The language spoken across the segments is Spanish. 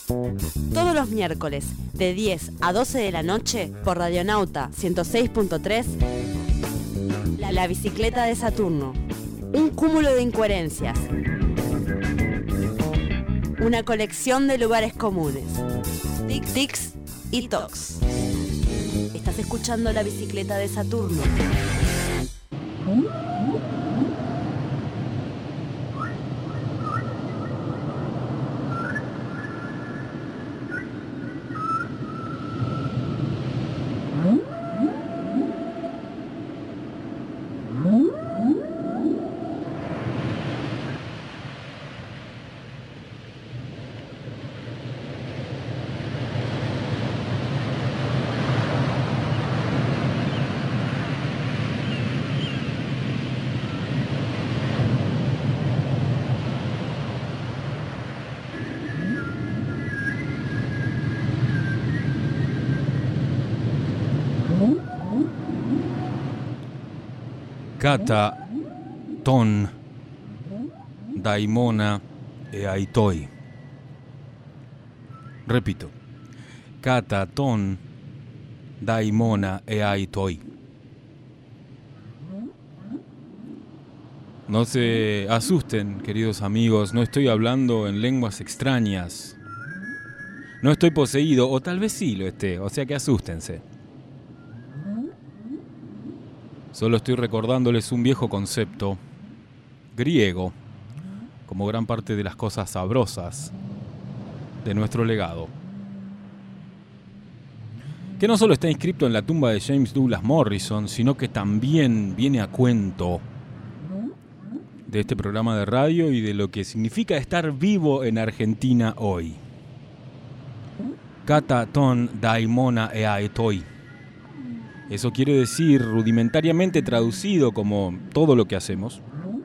Todos los miércoles, de 10 a 12 de la noche, por Radionauta 106.3, La Bicicleta de Saturno. Un cúmulo de incoherencias. Una colección de lugares comunes. Tics y tocs. Estás escuchando La Bicicleta de Saturno. Kata, ton, daimona e aitoi. Repito. Kata, ton, daimona e aitoi. No se asusten, queridos amigos, no estoy hablando en lenguas extrañas. No estoy poseído, o tal vez sí lo esté, o sea que asústense. Solo estoy recordándoles un viejo concepto griego, como gran parte de las cosas sabrosas de nuestro legado, que no solo está inscrito en la tumba de James Douglas Morrison, sino que también viene a cuento de este programa de radio y de lo que significa estar vivo en Argentina hoy. Kata ton daimona e aetoi. Eso quiere decir, rudimentariamente traducido como todo lo que hacemos,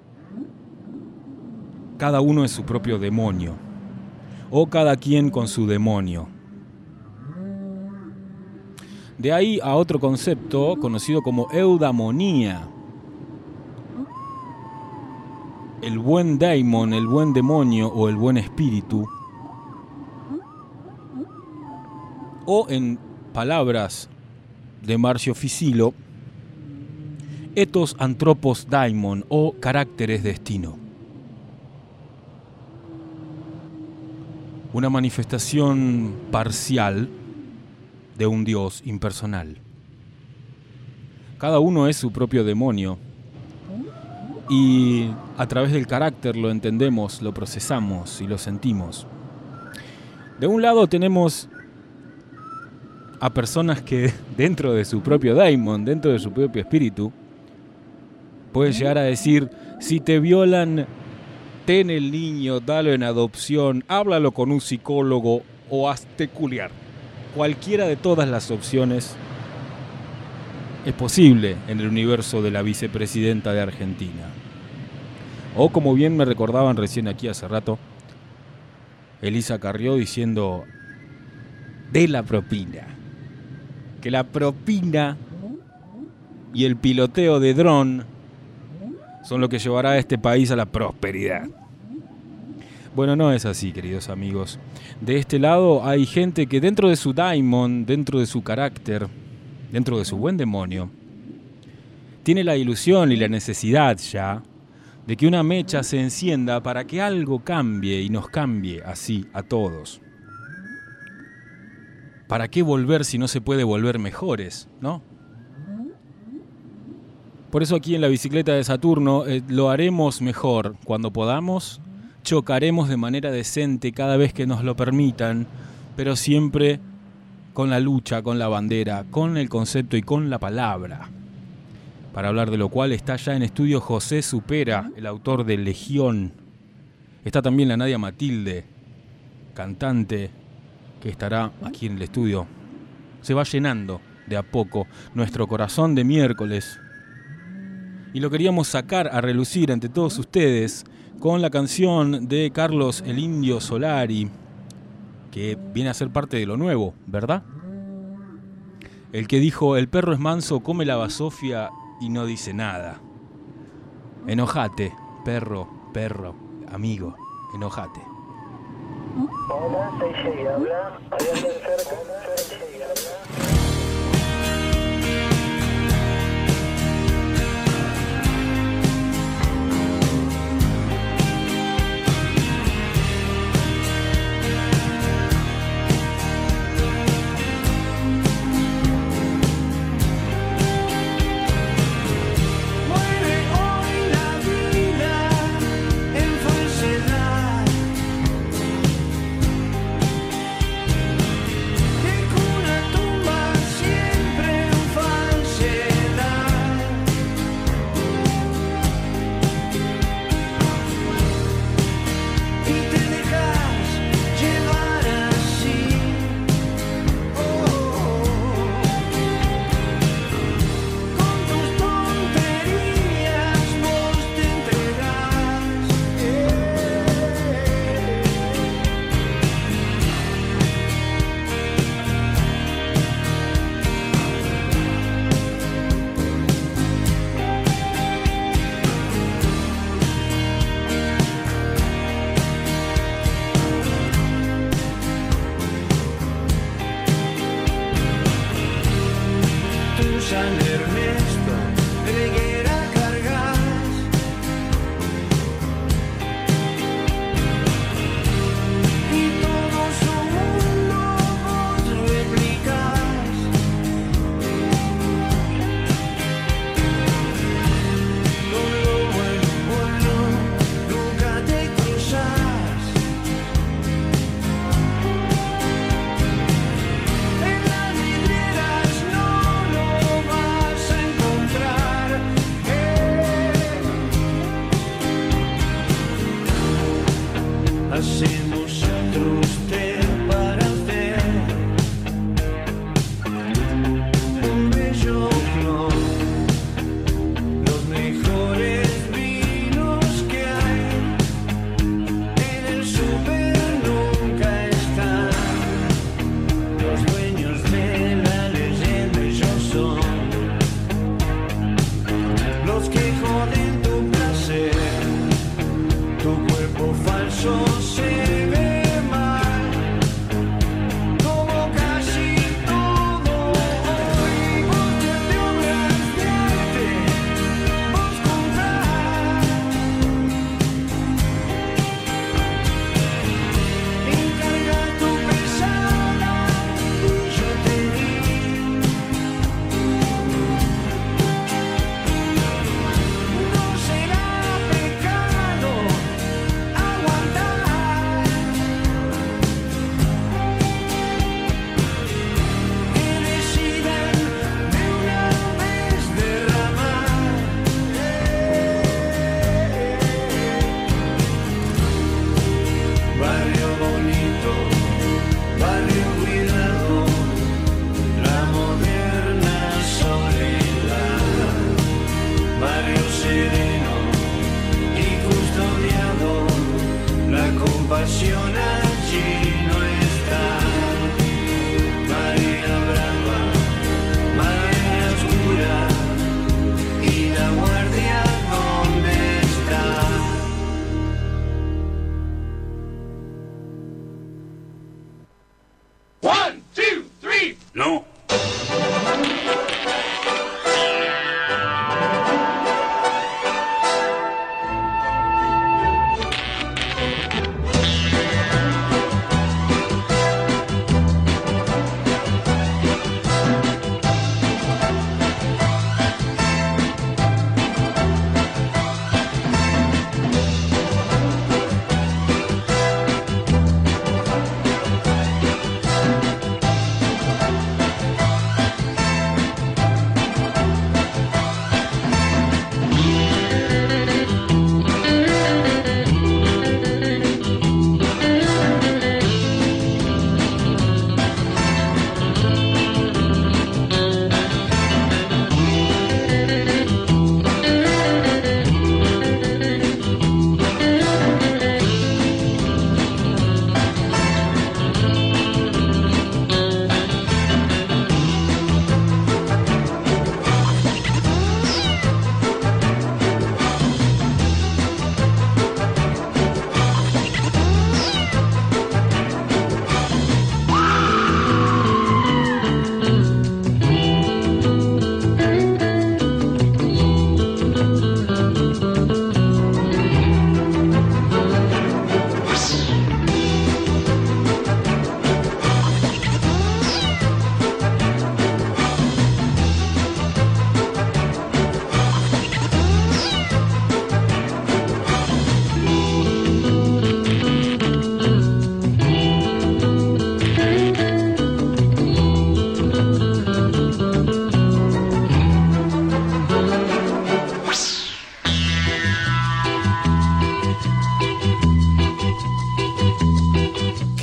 cada uno es su propio demonio, o cada quien con su demonio. De ahí a otro concepto conocido como eudamonía. El buen daimon, el buen demonio o el buen espíritu. O en palabras de Marcio Ficilo, ethos anthropos daimon o caracteres destino. Una manifestación parcial de un Dios impersonal. Cada uno es su propio demonio y a través del carácter lo entendemos, lo procesamos y lo sentimos. De un lado tenemos a personas que dentro de su propio daimon, dentro de su propio espíritu, pueden llegar a decir: si te violan, ten el niño, dalo en adopción, háblalo con un psicólogo o hazte culiar. Cualquiera de todas las opciones es posible en el universo de la vicepresidenta de Argentina. O como bien me recordaban recién aquí hace rato, Elisa Carrió diciendo de la propina. Que la propina y el piloteo de dron son lo que llevará a este país a la prosperidad. Bueno, no es así, queridos amigos. De este lado hay gente que dentro de su daimon, dentro de su carácter, dentro de su buen demonio, tiene la ilusión y la necesidad ya de que una mecha se encienda para que algo cambie y nos cambie así a todos. ¿Para qué volver si no se puede volver mejores, no? Por eso aquí en la bicicleta de Saturno lo haremos mejor. Cuando podamos, chocaremos de manera decente cada vez que nos lo permitan, pero siempre con la lucha, con la bandera, con el concepto y con la palabra. Para hablar de lo cual está ya en estudio José Supera, el autor de Legión. Está también la Nadia Matilde, cantante, que estará aquí en el estudio. Se va llenando de a poco nuestro corazón de miércoles. Y lo queríamos sacar a relucir ante todos ustedes con la canción de Carlos el Indio Solari, que viene a ser parte de lo nuevo, ¿verdad? El que dijo: el perro es manso, come la basofia y no dice nada. Enojate, perro, amigo, enojate. Hola, soy Shay, habla. Hay alguien cerca. Soy Shay, habla.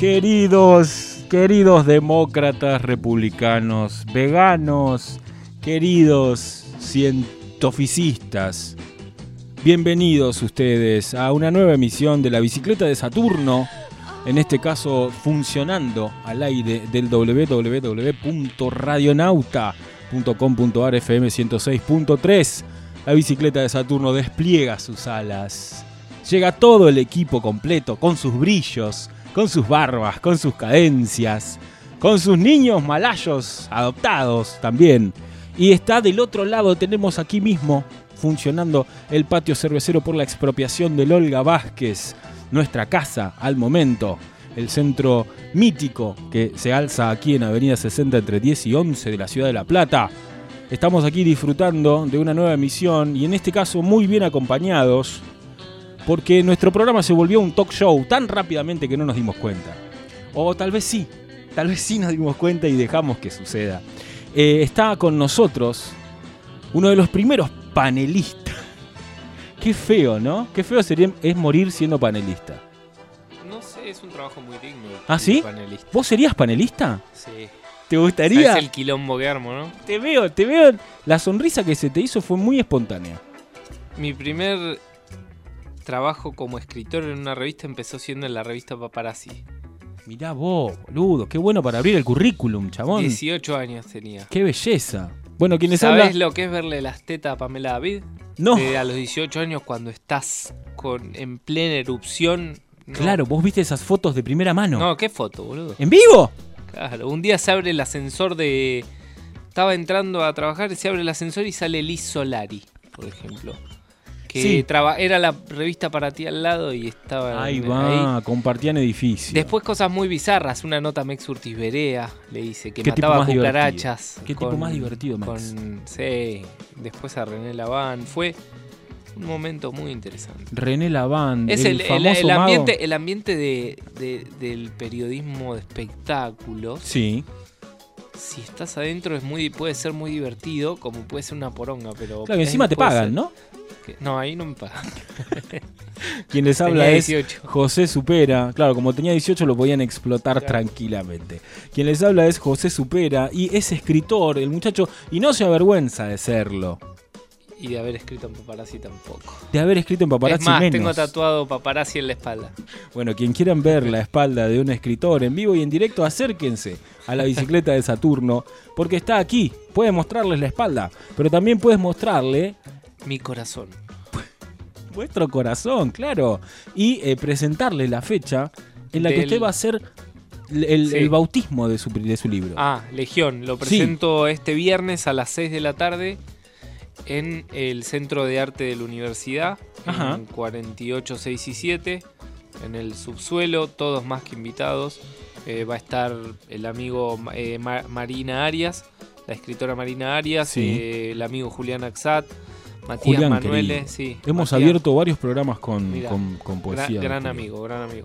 Queridos demócratas, republicanos, veganos, queridos cientificistas, bienvenidos ustedes a una nueva emisión de La Bicicleta de Saturno, en este caso funcionando al aire del www.radionauta.com.ar FM 106.3. La Bicicleta de Saturno despliega sus alas. Llega todo el equipo completo, con sus brillos, con sus barbas, con sus cadencias, con sus niños malayos adoptados también. Y está del otro lado, tenemos aquí mismo, funcionando el patio cervecero por la expropiación del Olga Vázquez, nuestra casa al momento, el centro mítico que se alza aquí en Avenida 60 entre 10 y 11 de la ciudad de La Plata. Estamos aquí disfrutando de una nueva emisión y en este caso muy bien acompañados, porque nuestro programa se volvió un talk show tan rápidamente que no nos dimos cuenta. O tal vez sí nos dimos cuenta y dejamos que suceda. Está con nosotros uno de los primeros panelistas. Qué feo, ¿no? Qué feo es morir siendo panelista. No sé, es un trabajo muy digno. ¿Ah, sí? Panelista. ¿Vos serías panelista? Sí. ¿Te gustaría? Es el quilombo que armo, ¿no? Te veo. La sonrisa que se te hizo fue muy espontánea. Mi primer trabajo como escritor en una revista empezó siendo en la revista Paparazzi. Mirá vos, boludo, qué bueno para abrir el currículum, chabón. 18 años tenía. Qué belleza. Bueno, quienes ¿Sabés hablan... lo que es verle las tetas a Pamela David? No. A los 18 años cuando estás en plena erupción. No. Claro, vos viste esas fotos de primera mano. No, ¿qué foto, boludo? ¿En vivo? Claro, un día se abre el ascensor de... Estaba entrando a trabajar y se abre el ascensor y sale Liz Solari, por ejemplo. Que sí. Era la revista Para Ti al lado y estaba Ahí va, ahí. Compartían edificio. Después cosas muy bizarras. Una nota a Mex Urtiz Berea le hice que ¿Qué tipo mataba más cucarachas. ¿Qué tipo más divertido, Max? Sí, después a René Laván. Fue un momento muy interesante. René Laván, Es el famoso mago. ambiente del periodismo de espectáculos. Sí. Si estás adentro puede ser muy divertido, como puede ser una poronga, pero... Claro, que encima te pagan, ¿no? No, ahí no me pagan. Quien les habla Tenía es 18. José Supera. Claro, como tenía 18 lo podían explotar Claro. tranquilamente. Quien les habla es José Supera y es escritor, el muchacho, y no se avergüenza de serlo. Y de haber escrito en Paparazzi tampoco. De haber escrito en Paparazzi Es más, menos. tengo tatuado Paparazzi en la espalda. Bueno, quien quieran ver la espalda de un escritor en vivo y en directo, acérquense a La Bicicleta de Saturno, porque está aquí. Puede mostrarles la espalda, pero también puedes mostrarle Mi corazón. vuestro corazón, claro, y presentarle la fecha en la que usted va a hacer el bautismo de su libro. Ah, Legión. Lo presento este viernes a las 6 de la tarde en el Centro de Arte de la Universidad, Ajá. en 48, 6 y 7, en el subsuelo, todos más que invitados. Va a estar el amigo Marina Arias, la escritora Marina Arias, Sí. El amigo Julián Axat, Matías Julián, Manuele. querido. Sí, Hemos Matías, abierto varios programas con Mirá, poesía. gran amigo.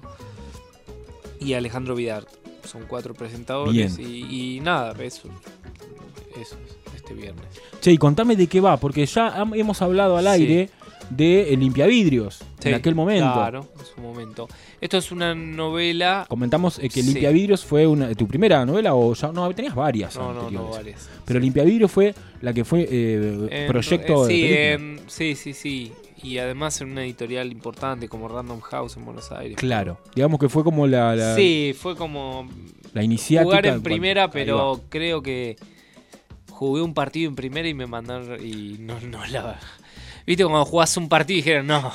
Y Alejandro Vidart. Son 4 presentadores. Bien. Y nada, eso es este viernes. Che, y contame de qué va, porque ya hemos hablado al Sí. aire de El Limpiavidrios, Sí, en aquel momento. Claro, en su momento. Esto es una novela... Comentamos que Sí. Limpiavidrios fue tu primera novela o ya no, tenías varias No, anteriores. varias. Pero Limpiavidrios fue la que fue proyecto sí, de película. sí. Y además en una editorial importante como Random House en Buenos Aires. Claro, digamos que fue como la Sí, fue como iniciática. jugar en cuanto- primera, ahí pero va. creo que jugué un partido en primera y me mandaron y no la... ¿Viste cuando jugás un partido y dijeron no?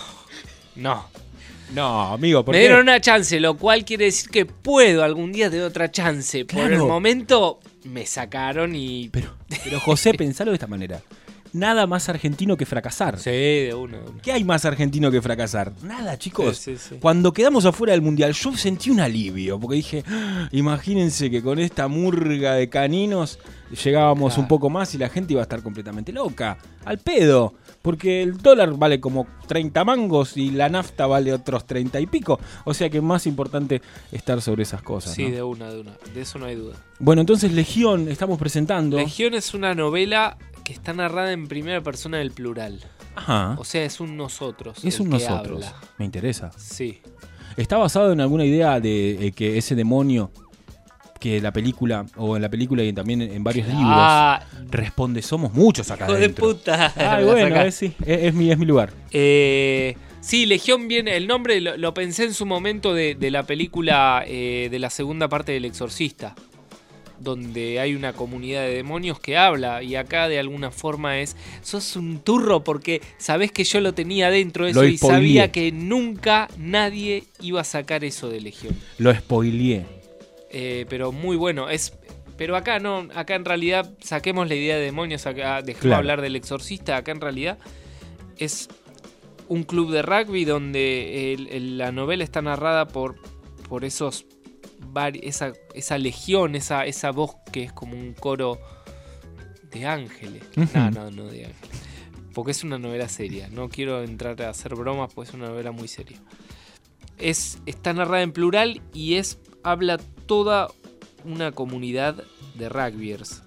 No, amigo, ¿por Me qué? dieron una chance, lo cual quiere decir que puedo algún día tener otra chance. Por Claro. el momento me sacaron y... Pero José, pensalo de esta manera. Nada más argentino que fracasar. Sí, de una. ¿Qué hay más argentino que fracasar? Nada, chicos. Sí. Cuando quedamos afuera del Mundial, yo sentí un alivio, porque dije, imagínense que con esta murga de caninos llegábamos Claro. un poco más y la gente iba a estar completamente loca, al pedo, porque el dólar vale como 30 mangos y la nafta vale otros 30 y pico, o sea que es más importante estar sobre esas cosas. Sí, ¿no? de una. De eso no hay duda. Bueno, entonces Legión, estamos presentando. Legión es una novela que está narrada en primera persona del plural. Ajá. O sea, es un nosotros. Es el un que nosotros. habla. Me interesa. Sí. ¿Está basado en alguna idea de que ese demonio, que la película, o en la película y también en varios libros, responde, somos muchos acá hijo adentro? de puta. Ay, bueno, sí, es mi lugar. Sí, Legión viene, el nombre lo pensé en su momento de la película de la segunda parte del Exorcista, donde hay una comunidad de demonios que habla, y acá de alguna forma sos un turro porque sabés que yo lo tenía dentro eso y sabía que nunca nadie iba a sacar eso de Legión. Lo spoileé. Pero muy bueno, pero acá no, acá en realidad saquemos la idea de demonios, acá dejemos hablar del Exorcista, acá en realidad es un club de rugby donde la novela está narrada por esos esa legión, esa voz que es como un coro de ángeles. No de ángeles. Porque es una novela seria. No quiero entrar a hacer bromas, pues es una novela muy seria. Está narrada en plural y habla toda una comunidad de rugbyers.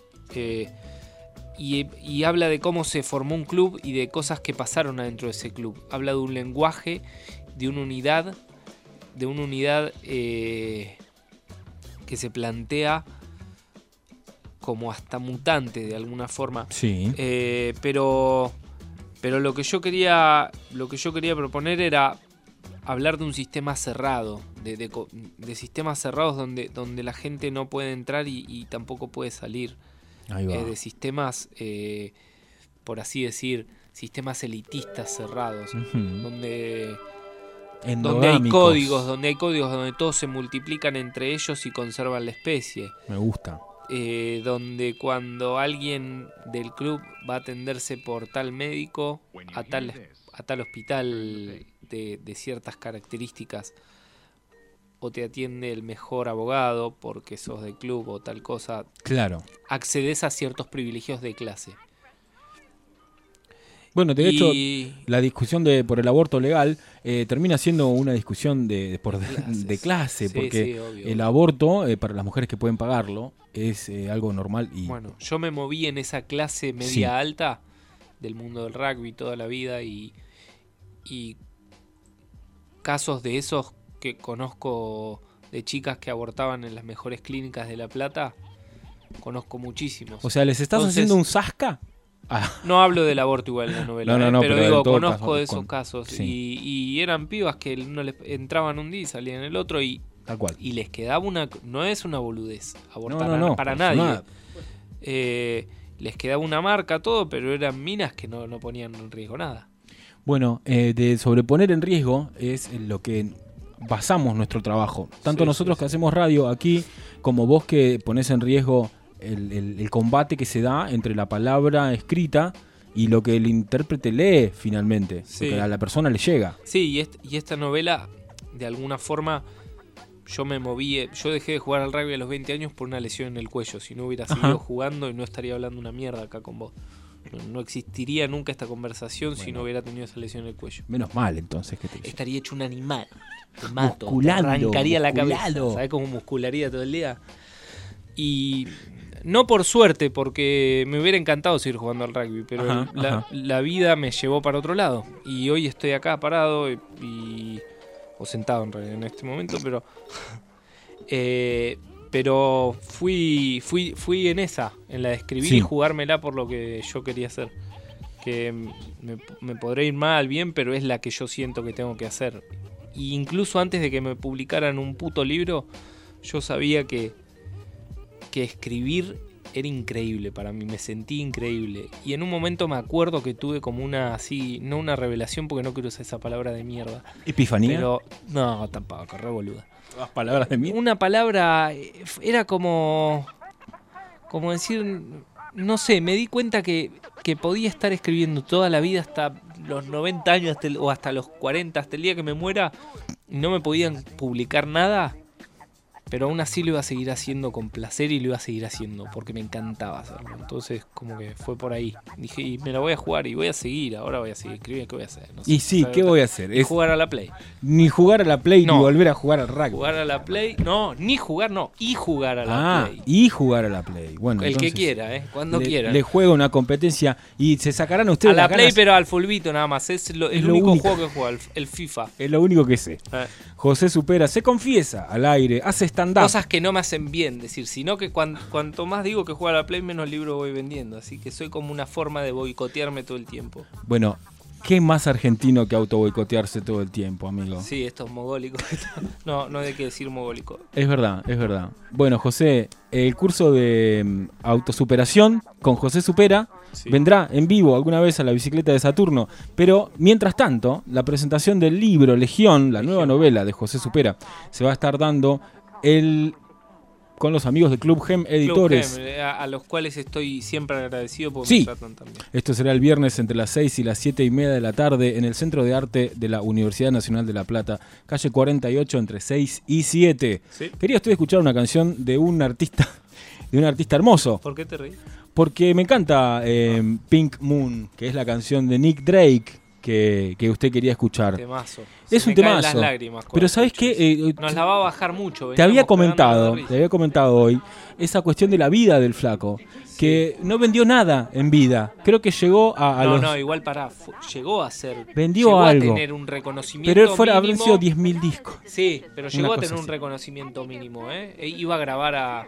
Y habla de cómo se formó un club y de cosas que pasaron adentro de ese club. Habla de un lenguaje, de una unidad que se plantea como hasta mutante de alguna forma. Sí. Pero lo que yo quería proponer era hablar de un sistema cerrado, de sistemas cerrados donde la gente no puede entrar y tampoco puede salir. Ahí va. De sistemas, por así decir, sistemas elitistas cerrados, donde hay códigos, donde todos se multiplican entre ellos y conservan la especie. Me gusta. Donde cuando alguien del club va a atenderse por tal médico a tal hospital de ciertas características, o te atiende el mejor abogado porque sos del club o tal cosa, claro, accedes a ciertos privilegios de clase. Bueno, de hecho, la discusión por el aborto legal termina siendo una discusión de clase, porque el aborto, para las mujeres que pueden pagarlo, es algo normal. Bueno, yo me moví en esa clase media alta del mundo del rugby toda la vida y casos de esos que conozco de chicas que abortaban en las mejores clínicas de La Plata, conozco muchísimos. O sea, ¿les estás haciendo un zasca? No hablo del aborto igual en la novela, pero digo, conozco de esos casos. Sí. Y eran pibas que no les entraban un día y salían el otro y tal cual. Y les quedaba no es una boludez abortar para nadie. nadie. Les quedaba una marca, todo, pero eran minas que no ponían en riesgo nada. Bueno, de sobreponer en riesgo es lo que basamos nuestro trabajo. Tanto nosotros que hacemos radio aquí, como vos que ponés en riesgo el combate que se da entre la palabra escrita y lo que el intérprete lee finalmente, porque a la persona le llega. Sí, y esta novela, de alguna forma, yo dejé de jugar al rugby a los 20 años por una lesión en el cuello. Si no hubiera seguido jugando, y no estaría hablando una mierda acá con vos. No existiría nunca esta conversación si no hubiera tenido esa lesión en el cuello. Menos mal, entonces, que te hizo. Estaría hecho un animal. Te mato, te arrancaría la cabeza. ¿Sabés cómo muscularía todo el día? Y no por suerte, porque me hubiera encantado seguir jugando al rugby, pero la vida me llevó para otro lado. Y hoy estoy acá parado o sentado en realidad en este momento, pero fui en la de escribir y jugármela por lo que yo quería hacer. Que me podré ir mal, bien, pero es la que yo siento que tengo que hacer. Y incluso antes de que me publicaran un puto libro, yo sabía que escribir era increíble para mí, me sentí increíble. Y en un momento me acuerdo que tuve como no una revelación, porque no quiero usar esa palabra de mierda. ¿Epifanía? Pero no, tampoco, re boluda. ¿Las palabras de mierda? Una palabra, era como decir, no sé, me di cuenta que podía estar escribiendo toda la vida hasta los 90 años o hasta los 40, hasta el día que me muera, y no me podían publicar nada. pero aún así lo iba a seguir haciendo con placer y lo iba a seguir haciendo porque me encantaba hacerlo. Entonces como que fue por ahí. Dije, y me la voy a jugar y voy a seguir, ahora voy a seguir escribiendo, ¿qué voy a hacer? No sé, Y sí, ¿qué voy a hacer? Es jugar a la Play. Ni jugar a la Play, No. ni volver a jugar al rugby. Jugar a la Play, no, ni jugar, no, y jugar a la Play. Y jugar a la Play. Bueno, El entonces, que quiera, cuando quiera. Le juega una competencia y se sacarán A ustedes la las Play, ganas. pero al fulbito nada más. Es el lo único único. juego que juega, el FIFA. Es lo único que sé. José Supera se confiesa al aire, hace stand-up. Cosas que no me hacen bien decir, sino que cuanto más digo que juega a la Play, menos libros voy vendiendo. Así que soy como una forma de boicotearme todo el tiempo. Bueno, ¿qué más argentino que auto boicotearse todo el tiempo, amigo? Sí, estos mogólicos. No hay que decir mogólico. Es verdad, es verdad. Bueno, José, el curso de autosuperación con José Supera Sí. vendrá en vivo alguna vez a la bicicleta de Saturno. Pero, mientras tanto, la presentación del libro Legión, la nueva novela de José Supera, se va a estar dando con los amigos de Club Gem Editores. Club Gem, a los cuales estoy siempre agradecido porque Sí. me tratan también. Esto será el viernes entre las 6 y las 7:30 de la tarde en el Centro de Arte de la Universidad Nacional de La Plata, calle 48 entre 6 y 7. ¿Sí? Quería usted escuchar una canción de un artista hermoso, ¿Por qué te reís? porque me encanta Pink Moon, que es la canción de Nick Drake que usted quería escuchar. Temazo. Es Se un me caen temazo. las lágrimas cuando Pero ¿sabes escucho qué? eso. Nos la va a bajar mucho. Te había veníamos cagándonos de risa. comentado hoy esa cuestión de la vida del flaco, que no vendió nada en vida. Creo que llegó a los... No, igual llegó a ser. Vendió llegó algo. a tener un reconocimiento. Pero él habrán mínimo. sido 10.000 discos. Sí, pero llegó a cosa tener un así. reconocimiento mínimo, E iba a grabar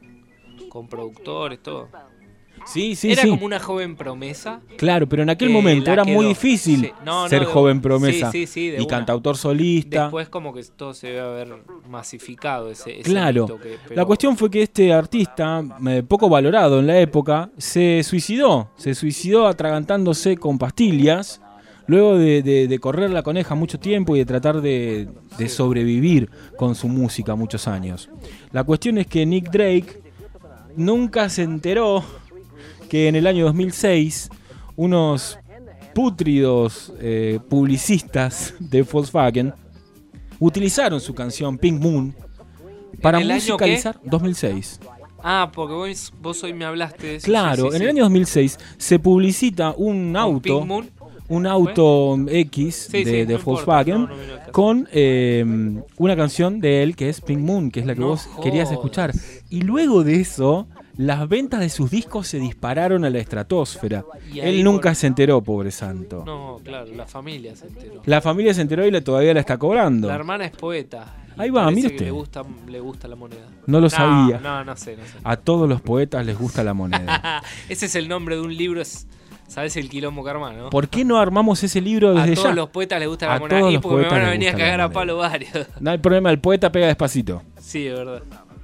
con productores, todo. Sí, Era sí. como una joven promesa. Claro, pero en aquel que momento la era muy quedó. difícil Sí. No, ser de joven una. promesa. Sí, de y una. cantautor solista. Después como que todo se debe haber masificado ese Claro. mito pero- La cuestión fue que este artista, poco valorado en la época, se suicidó atragantándose con pastillas, luego de correr la coneja mucho tiempo y de tratar de sobrevivir con su música muchos años. La cuestión es que Nick Drake nunca se enteró que en el año 2006 unos pútridos publicistas de Volkswagen utilizaron su canción Pink Moon para ¿En el año musicalizar 2006. Ah, porque vos hoy me hablaste de eso. Claro, sí, en el año 2006 se publicita un ¿Con auto, Pink Moon? un auto X Sí, de no importa, Volkswagen no vino al caso. con una canción de él que es Pink Moon, que es la que No vos querías jodas. escuchar. Y luego de eso, las ventas de sus discos se dispararon a la estratosfera. Y ahí Él nunca por- se enteró, pobre santo. No, claro, la familia se enteró. La familia se enteró y todavía la está cobrando. La hermana es poeta. y Ahí va, parece mire que usted. le gusta la moneda. No lo sabía. No sé. A todos los poetas les gusta la moneda. Ese es el nombre de un libro, ¿sabes el quilombo que arma, no? ¿Por qué no armamos ese libro A desde todos ya? los poetas les gusta A la moneda. todos Y los porque me poetas van a les venir a gusta la cagar a moneda. palo varios. No hay problema, el poeta pega despacito. Sí, es verdad.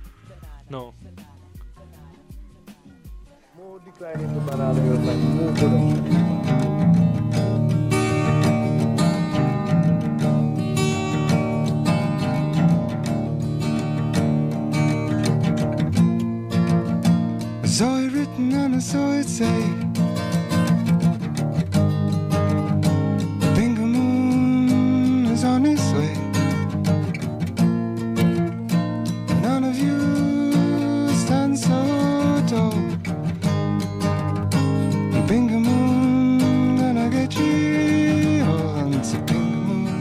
No. I saw it written and I saw it say, Pink Moon is on its way. None of you stand so tall. Pink Moon, gonna get you all. It's a pink moon.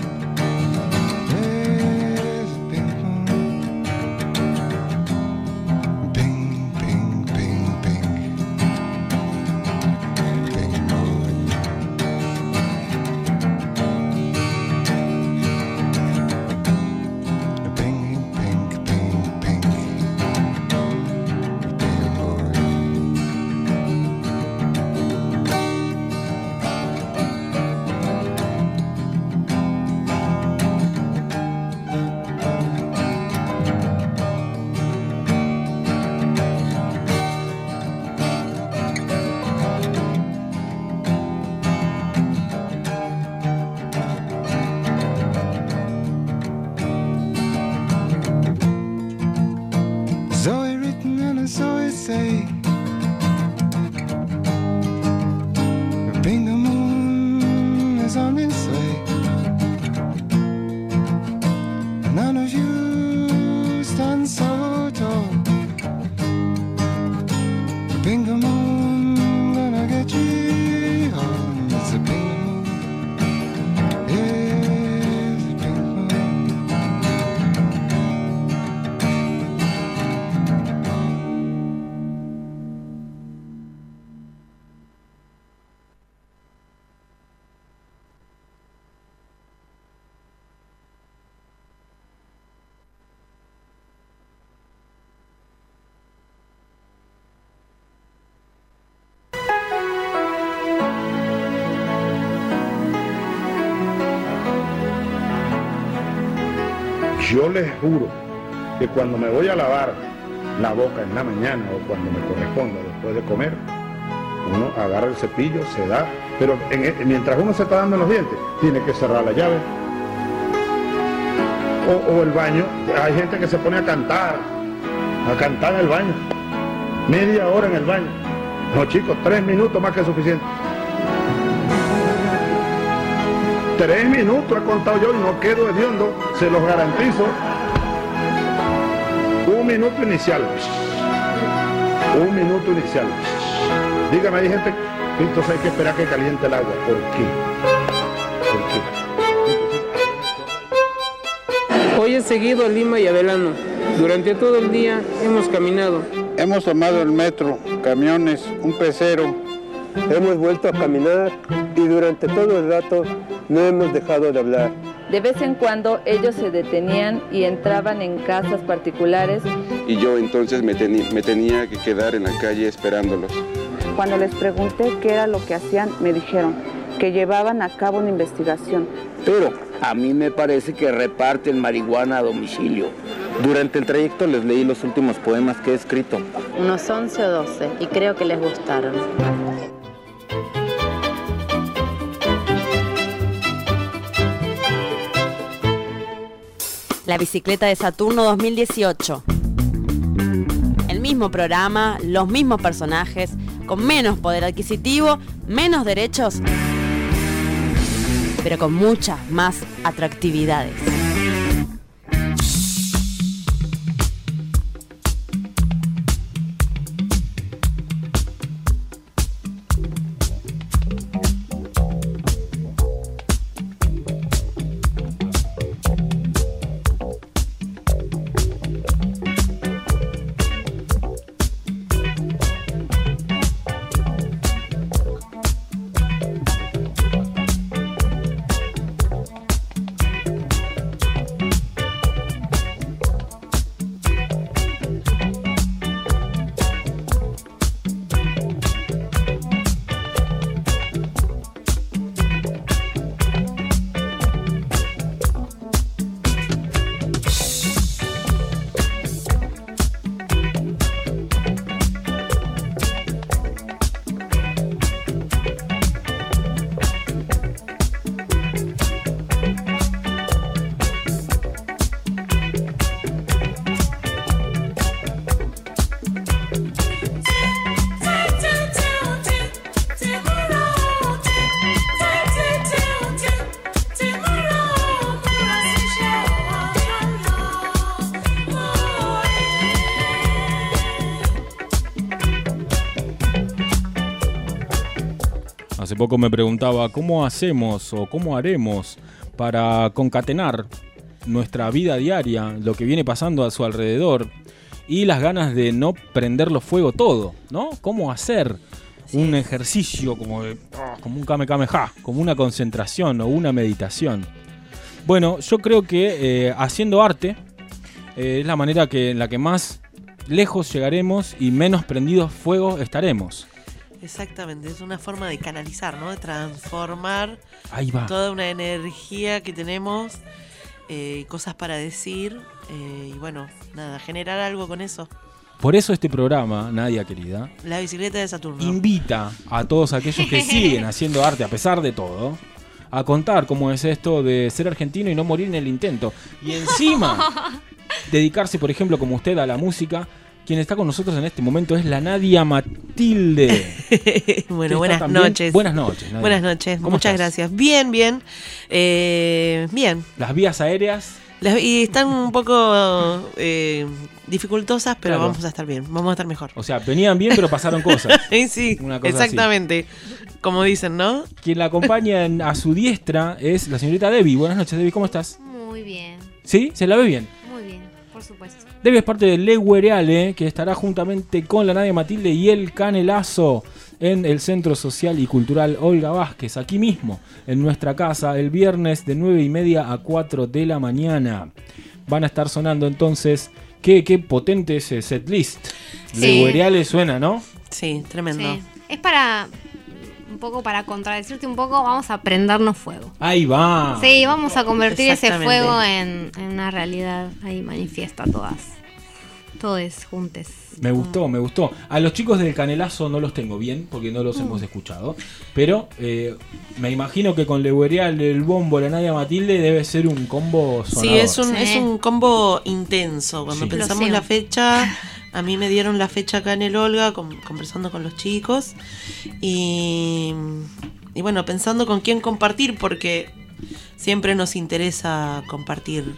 There's a pink moon. Pink, pink, pink, pink. Yo les juro que cuando me voy a lavar la boca en la mañana o cuando me corresponda después de comer, uno agarra el cepillo, se da, pero mientras uno se está dando los dientes, tiene que cerrar la llave. O el baño, hay gente que se pone a cantar en el baño, media hora en el baño. No, chicos, 3 minutos más que suficiente. 3 minutos he contado yo y no quedo hediondo, se los garantizo. 1 minuto inicial. 1 minuto inicial. Dígame, hay gente que entonces hay que esperar que caliente el agua. ¿Por qué? ¿Por qué? Hoy he seguido a Lima y Avelano. Durante todo el día hemos caminado. Hemos tomado el metro, camiones, un pecero. Hemos vuelto a caminar y durante todo el rato no hemos dejado de hablar. De vez en cuando ellos se detenían y entraban en casas particulares. Y yo entonces me tenía que quedar en la calle esperándolos. Cuando les pregunté qué era lo que hacían, me dijeron que llevaban a cabo una investigación. Pero a mí me parece que reparten marihuana a domicilio. Durante el trayecto les leí los últimos poemas que he escrito. Unos 11 o 12, y creo que les gustaron. La bicicleta de Saturno 2018. El mismo programa, los mismos personajes, con menos poder adquisitivo, menos derechos, pero con muchas más atractividades. Hace poco me preguntaba cómo hacemos o cómo haremos para concatenar nuestra vida diaria, lo que viene pasando a su alrededor y las ganas de no prenderlo fuego todo, ¿no? ¿Cómo hacer un ejercicio como un kamehameha, como una concentración o una meditación? Bueno, yo creo que haciendo arte es la manera en la que más lejos llegaremos y menos prendidos fuego estaremos. Exactamente, es una forma de canalizar, ¿no? De transformar Ahí va. toda una energía que tenemos, cosas para decir, y bueno, nada, generar algo con eso. Por eso este programa, Nadia querida, La bicicleta de Saturno, invita a todos aquellos que siguen haciendo arte a pesar de todo, a contar cómo es esto de ser argentino y no morir en el intento. Y encima, dedicarse, por ejemplo, como usted, a la música. Quien está con nosotros en este momento es la Nadia Matilde. Bueno, buenas noches. Buenas noches, Nadia. Buenas noches, muchas gracias. Bien. Bien. Las vías aéreas. Y están un poco dificultosas, pero Claro. vamos a estar bien, vamos a estar mejor. O sea, venían bien, pero pasaron cosas. Sí, Una cosa exactamente. Como dicen, ¿no? Quien la acompaña a su diestra es la señorita Debbie. Buenas noches, Debbie, ¿cómo estás? Muy bien. ¿Sí? ¿Se la ve bien? Muy bien, por supuesto. Debbie es parte del Leguereale, que estará juntamente con la Nadia Matilde y el Canelazo en el Centro Social y Cultural Olga Vázquez, aquí mismo, en nuestra casa, el viernes de 9:30 a 4 de la mañana. Van a estar sonando entonces, qué potente ese setlist. Sí. Leguereale suena, ¿no? Sí, tremendo. Sí. Es para poco, para contradecirte un poco, vamos a prendernos fuego. Ahí va. Sí, vamos a convertir ese Exactamente. fuego en una realidad ahí manifiesta todas. Todos juntos. Me gustó. A los chicos del Canelazo no los tengo bien porque no los hemos escuchado. Pero me imagino que con Lewerial, el bombo, la Nadia Matilde debe ser un combo sonador. Sí, es un combo intenso. Cuando pensamos la fecha, a mí me dieron la fecha acá en el Olga, conversando con los chicos. Y bueno, pensando con quién compartir, porque siempre nos interesa compartir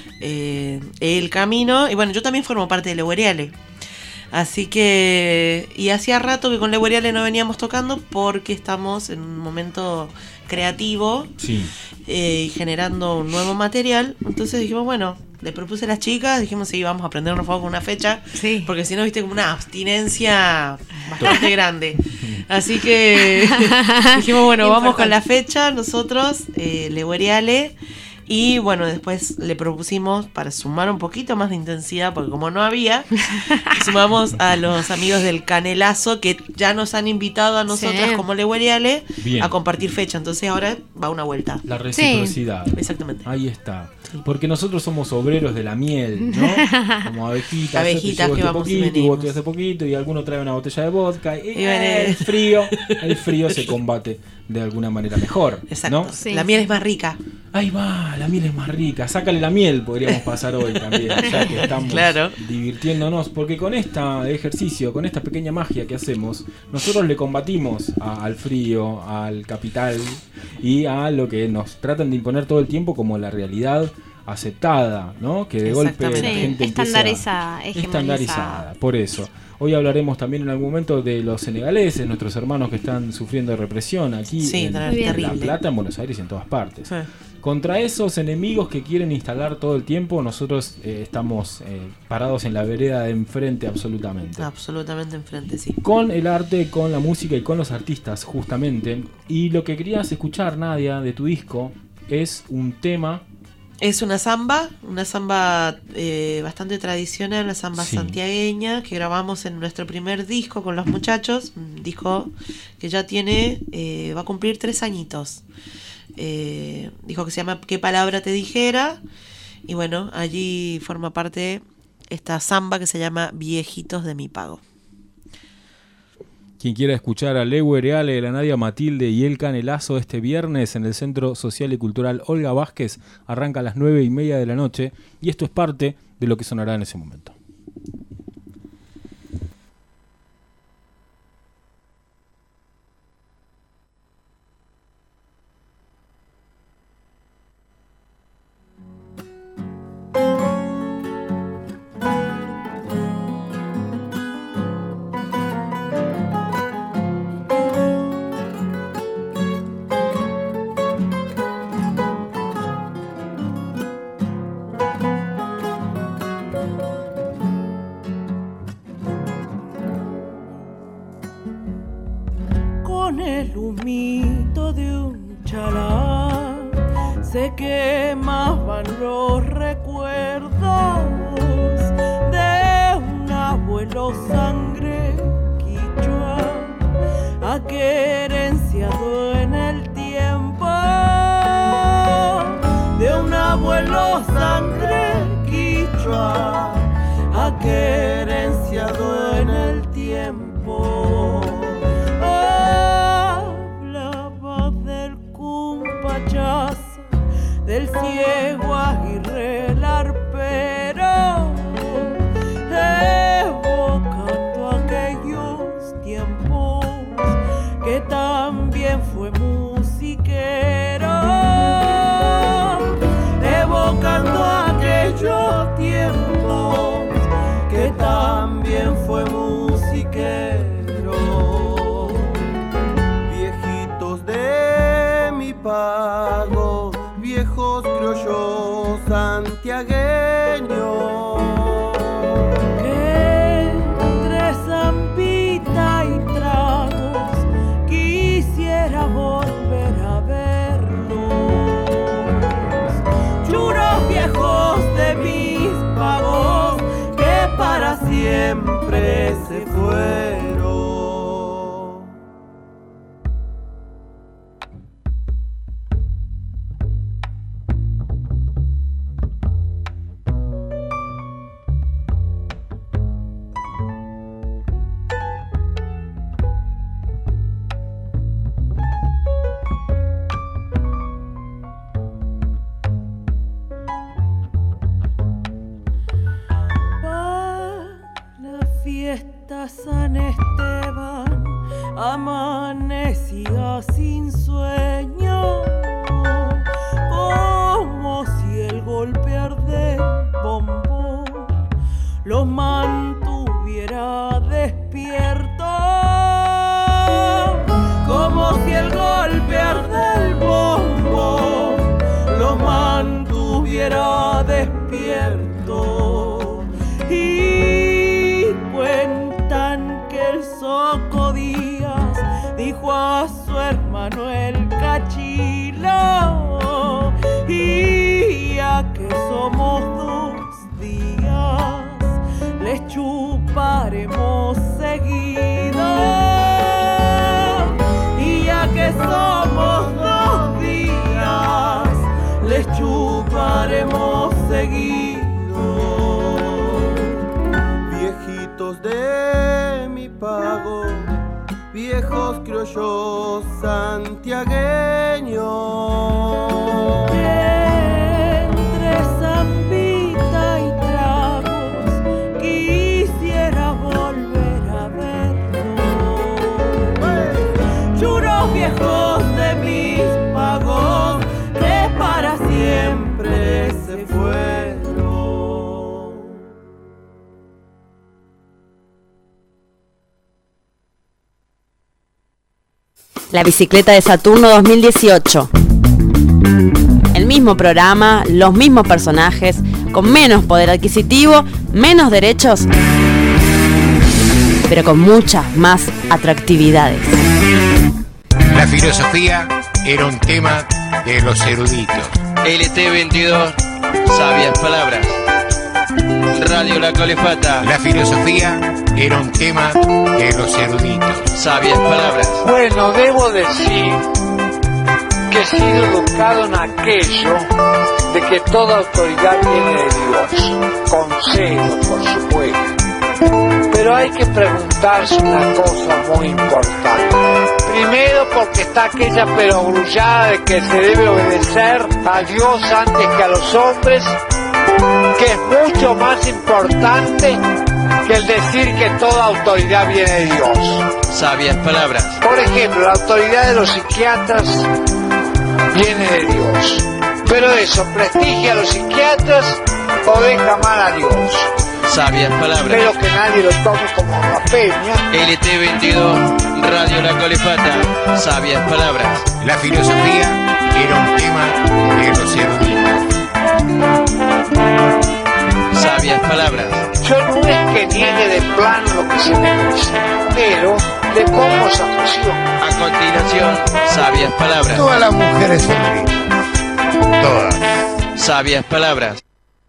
el camino. Y bueno, yo también formo parte de Leweriale. Así que, y hacía rato que con Leweriale no veníamos tocando porque estamos en un momento creativo y generando un nuevo material. Entonces dijimos, bueno, le propuse a las chicas, dijimos, sí, vamos a prendernos fuego con una fecha, porque si no, viste, como una abstinencia bastante grande. Así que dijimos, bueno, vamos con la fecha, nosotros, Leweriale. Y bueno, después le propusimos, para sumar un poquito más de intensidad, porque como no había, sumamos a los amigos del Canelazo, que ya nos han invitado a nosotras como Leweriale a compartir fecha. Entonces ahora va una vuelta. La reciprocidad. Exactamente. Ahí está. Porque nosotros somos obreros de la miel, ¿no? Como abejitas. Abejitas que vamos y venimos. Y vos hace poquito, y alguno trae una botella de vodka. Y el frío se combate de alguna manera mejor. Exacto. ¿No? Sí. La miel es más rica. Ahí va, la miel es más rica. Sácale la miel, podríamos pasar hoy también, ya que estamos divirtiéndonos. Porque con este ejercicio, con esta pequeña magia que hacemos, nosotros le combatimos al frío, al capital y a lo que nos tratan de imponer todo el tiempo como la realidad aceptada, ¿no? Que de golpe la gente estandarizada, estandarizada. Por eso. Hoy hablaremos también en algún momento de los senegaleses, nuestros hermanos que están sufriendo represión aquí en La Plata, en Buenos Aires y en todas partes. Sí. Contra esos enemigos que quieren instalar todo el tiempo, nosotros estamos parados en la vereda de enfrente absolutamente. Absolutamente enfrente, sí. Con el arte, con la música y con los artistas, justamente. Y lo que querías escuchar, Nadia, de tu disco, es un tema... Es una samba bastante tradicional, una samba santiagueña que grabamos en nuestro primer disco con los muchachos, un disco que ya tiene, va a cumplir 3 añitos. Disco que se llama ¿Qué palabra te dijera? Y bueno, allí forma parte esta samba que se llama Viejitos de mi pago. Quien quiera escuchar a Leweriale, la Nadia Matilde y el Canelazo este viernes en el Centro Social y Cultural Olga Vázquez, arranca a las 9:30 de la noche y esto es parte de lo que sonará en ese momento. Con el humito de un chalá se quemaban los recuerdos de un abuelo sangre quichua, aquerenciado en el tiempo, de un abuelo sangre quichua, aquerenciado en el tiempo. Del ciego Aguirre el arpero, evocando aquellos tiempos que también fue musiquero, evocando aquellos tiempos que también fue musiquero. Viejitos de mi pago, viejos criollos santiagueños, que entre zampita y tragos quisiera volver a verlos. Churos viejos de mis pagos que para siempre se fueron. fiesta San Esteban amanecía sin sueño, como si el golpear del bombo los mantuviera despiertos, como si el golpear del bombo los mantuviera despiertos. Y cuentan que el Zoco Díaz dijo a su hermano el Cachilo, y ya que somos 2 días les chuparemos seguido, y ya que somos 2 días les chuparemos seguido. Viejitos de mi pago, viejos criollos santiagueños, entre zambita y tragos quisiera volver a verlos. Churos viejos de mis pagos que para siempre se fueron. La bicicleta de Saturno 2018. El mismo programa, los mismos personajes, con menos poder adquisitivo, menos derechos, pero con muchas más atractividades. La filosofía era un tema de los eruditos. LT22, sabias palabras. Radio La Colefata. La filosofía era un tema de los eruditos. Sabias palabras. Bueno, debo decir que he sido educado en aquello de que toda autoridad viene de Dios, concedo, por supuesto. Pero hay que preguntarse una cosa muy importante. Primero, porque está aquella perogrullada de que se debe obedecer a Dios antes que a los hombres, que es mucho más importante que el decir que toda autoridad viene de Dios. Sabias palabras. Por ejemplo, la autoridad de los psiquiatras viene de Dios. Pero eso, ¿prestigia a los psiquiatras o deja mal a Dios? Sabias palabras. Espero que nadie lo tome como blasfemia. LT22, Radio La Colefata, sabias palabras. La filosofía era un tema de los eruditos. Sabias palabras. Yo no es que niegue de plano lo que se me dice, pero le pongo esa presión. A continuación, sabias palabras. Todas las mujeres son lindas. Todas. Sabias palabras.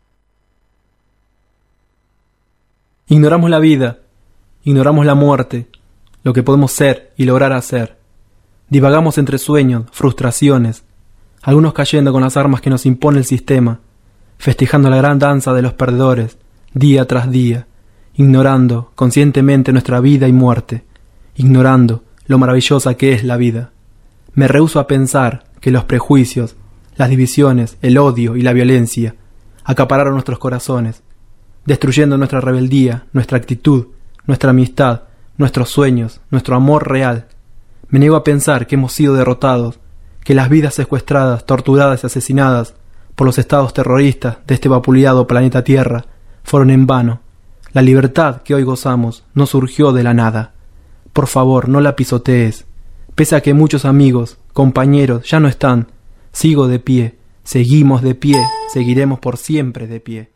Ignoramos la vida, ignoramos la muerte, lo que podemos ser y lograr hacer. Divagamos entre sueños, frustraciones, algunos cayendo con las armas que nos impone el sistema, festejando la gran danza de los perdedores, día tras día, ignorando conscientemente nuestra vida y muerte, ignorando lo maravillosa que es la vida. Me rehúso a pensar que los prejuicios, las divisiones, el odio y la violencia acapararon nuestros corazones, destruyendo nuestra rebeldía, nuestra actitud, nuestra amistad, nuestros sueños, nuestro amor real. Me niego a pensar que hemos sido derrotados, que las vidas secuestradas, torturadas y asesinadas por los estados terroristas de este vapuleado planeta Tierra fueron en vano. La libertad que hoy gozamos no surgió de la nada. Por favor, no la pisotees. Pese a que muchos amigos, compañeros ya no están, sigo de pie, seguimos de pie, seguiremos por siempre de pie.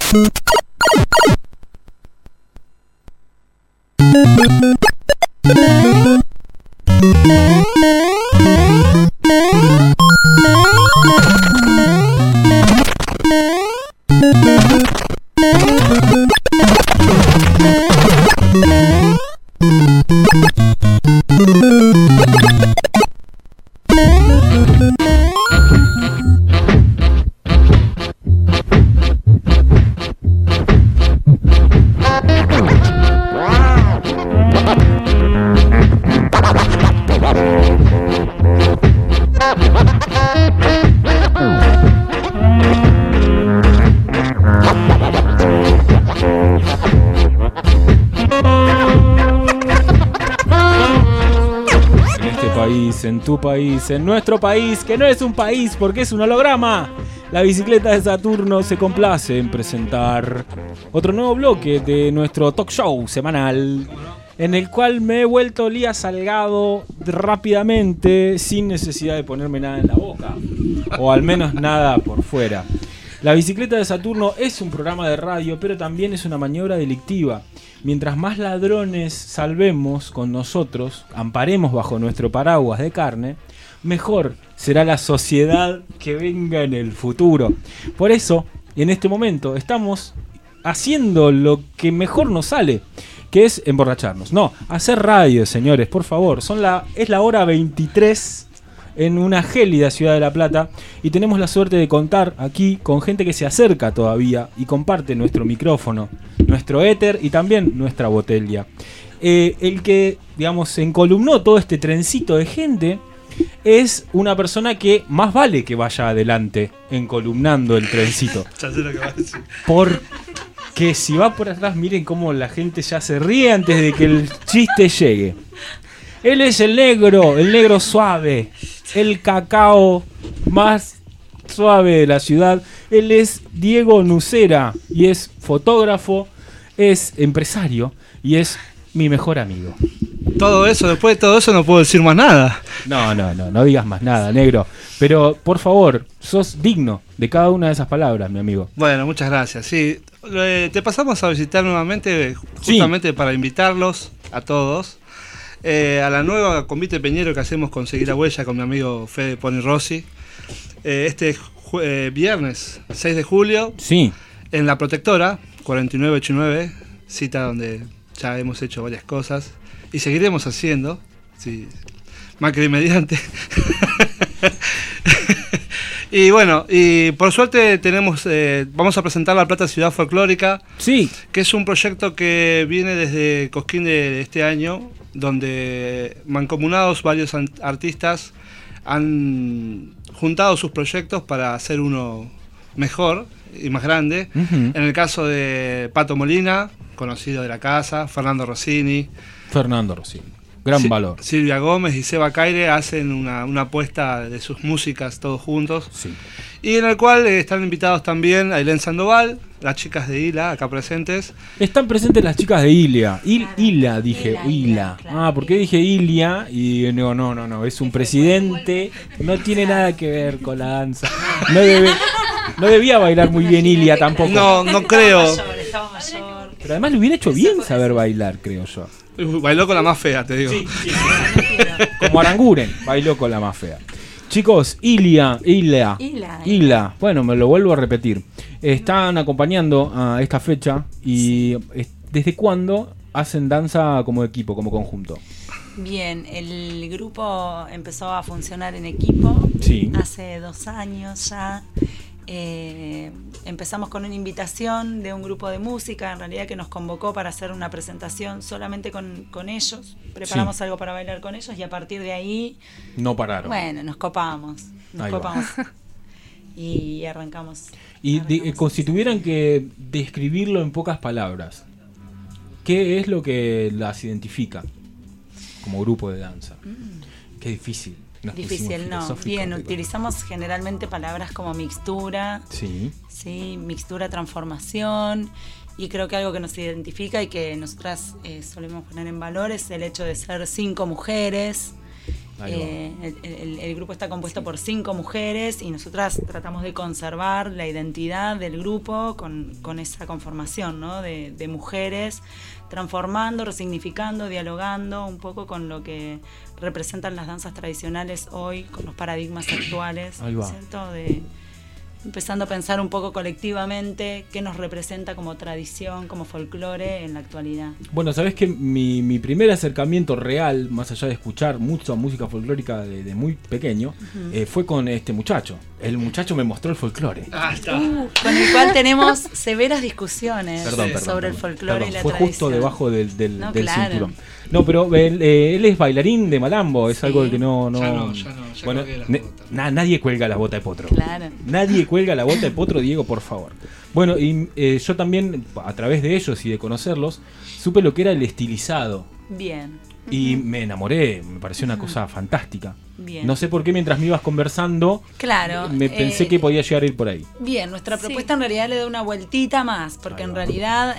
En tu país, en nuestro país, que no es un país porque es un holograma. La bicicleta de Saturno se complace en presentar otro nuevo bloque de nuestro talk show semanal, en el cual me he vuelto Lía Salgado rápidamente, sin necesidad de ponerme nada en la boca, o al menos nada por fuera. La bicicleta de Saturno es un programa de radio, pero también es una maniobra delictiva. Mientras más ladrones salvemos con nosotros, amparemos bajo nuestro paraguas de carne, mejor será la sociedad que venga en el futuro. Por eso, en este momento, estamos haciendo lo que mejor nos sale, que es emborracharnos. No, hacer radio, señores, por favor. Es la hora 23 en una gélida ciudad de La Plata y tenemos la suerte de contar aquí con gente que se acerca todavía y comparte nuestro micrófono, nuestro éter y también nuestra botella. El que, digamos, encolumnó todo este trencito de gente es una persona que más vale que vaya adelante encolumnando el trencito. Ya sé lo que vas a decir. Porque si va por atrás, miren cómo la gente ya se ríe antes de que el chiste llegue. Él es el negro suave, el cacao más suave de la ciudad. Él es Diego Nucera y es fotógrafo, es empresario y es mi mejor amigo. Todo eso, después de todo eso no puedo decir más nada. No digas más nada, negro. Pero por favor, sos digno de cada una de esas palabras, mi amigo. Bueno, muchas gracias. Sí, te pasamos a visitar nuevamente justamente para invitarlos a todos. A la nueva convite Peñero que hacemos con Seguir a Huella con mi amigo Fede Pony Rossi. Este viernes 6 de julio sí. En La Protectora 4989, cita donde ya hemos hecho varias cosas y seguiremos haciendo, sí, Macri mediante. Y bueno, y por suerte tenemos, vamos a presentar La Plata Ciudad Folclórica, sí, que es un proyecto que viene desde Cosquín de este año, donde mancomunados varios artistas han juntado sus proyectos para hacer uno mejor y más grande. Uh-huh. En el caso de Pato Molina, conocido de la casa, Fernando Rossini, gran valor. Silvia Gómez y Seba Caire hacen una apuesta de sus músicas todos juntos. Sí. Y en el cual están invitados también Ailén Sandoval, las chicas de Hila, acá presentes. Están presentes las chicas de Ilia. Hila, dije, Hila. Claro. ¿Por qué dije Ilia? Y no, es un presidente, no tiene nada que ver con la danza. No debía bailar muy bien Ilia tampoco. No creo. Estaba mayor. Pero además le hubiera hecho bien saber bailar, creo yo. Bailó con la más fea, te digo. Sí. Como Aranguren, bailó con la más fea. Chicos, Hila. Bueno, me lo vuelvo a repetir. Están acompañando a esta fecha y ¿desde cuándo hacen danza como equipo, como conjunto? Bien, el grupo empezó a funcionar en equipo hace 2 años ya. Empezamos con una invitación de un grupo de música, en realidad que nos convocó para hacer una presentación solamente con ellos. Preparamos algo para bailar con ellos y a partir de ahí... No pararon. Bueno, nos copamos. Y arrancamos. Y si tuvieran que describirlo en pocas palabras, ¿qué es lo que las identifica como grupo de danza? Qué difícil. Difícil, no. Bien, utilizamos generalmente palabras como mixtura, mixtura, transformación, y creo que algo que nos identifica y que nosotras solemos poner en valor es el hecho de ser 5 mujeres El grupo está compuesto por 5 mujeres y nosotras tratamos de conservar la identidad del grupo con esa conformación, ¿no? de mujeres, transformando, resignificando, dialogando un poco con lo que representan las danzas tradicionales hoy, con los paradigmas actuales, ¿cierto? Empezando a pensar un poco colectivamente qué nos representa como tradición, como folclore en la actualidad. Bueno, sabés que mi primer acercamiento real, más allá de escuchar mucha música folclórica de muy pequeño, fue con este muchacho. El muchacho me mostró el folclore. Con el cual tenemos severas discusiones sobre el folclore y la fue tradición. Justo debajo del claro. cinturón. No, pero él es bailarín de malambo, es algo que no... Ya no, bueno, nadie cuelga la bota de potro. Claro. Nadie cuelga la bota de potro, Diego, por favor. Bueno, y yo también, a través de ellos y de conocerlos, supe lo que era el estilizado. Bien. Y me enamoré, me pareció una cosa fantástica. Bien. No sé por qué mientras me ibas conversando, me pensé que podía llegar a ir por ahí. Bien, nuestra propuesta en realidad le da una vueltita más, porque en realidad,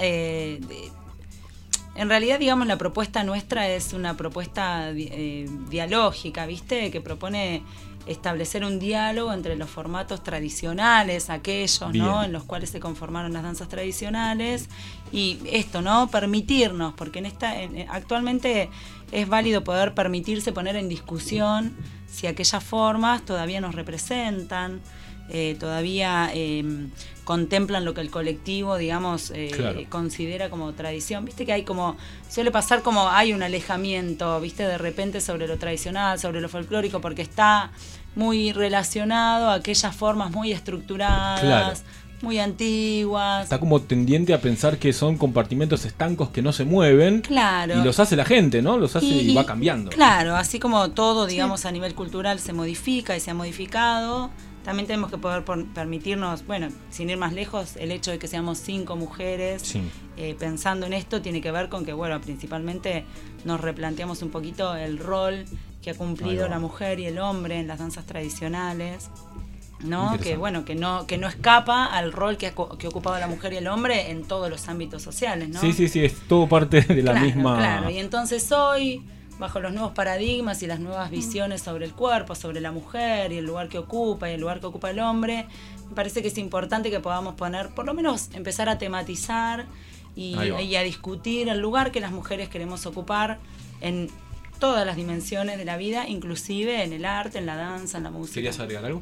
digamos, la propuesta nuestra es una propuesta dialógica, ¿viste? Que propone establecer un diálogo entre los formatos tradicionales, aquellos, ¿no? En los cuales se conformaron las danzas tradicionales, y esto, ¿no? Permitirnos, porque actualmente es válido poder permitirse poner en discusión si aquellas formas todavía nos representan, todavía contemplan lo que el colectivo, digamos, considera como tradición. Viste que suele pasar como hay un alejamiento, viste, de repente sobre lo tradicional, sobre lo folclórico, porque está muy relacionado a aquellas formas muy estructuradas, muy antiguas. Está como tendiente a pensar que son compartimentos estancos que no se mueven. Claro. Y los hace la gente, ¿no? Los hace y va cambiando. Claro, así como todo, digamos, a nivel cultural se modifica y se ha modificado. También tenemos que poder permitirnos, bueno, sin ir más lejos, el hecho de que seamos 5 mujeres pensando en esto tiene que ver con que, bueno, principalmente nos replanteamos un poquito el rol que ha cumplido la mujer y el hombre en las danzas tradicionales, ¿no? Que bueno, que no escapa al rol que ha ocupado la mujer y el hombre en todos los ámbitos sociales, ¿no? Sí, es todo parte de la misma. Claro, y entonces hoy, bajo los nuevos paradigmas y las nuevas visiones sobre el cuerpo, sobre la mujer y el lugar que ocupa y el lugar que ocupa el hombre, me parece que es importante que podamos poner, por lo menos empezar a tematizar y a discutir el lugar que las mujeres queremos ocupar en todas las dimensiones de la vida, inclusive en el arte, en la danza, en la música. ¿Querías agregar algo?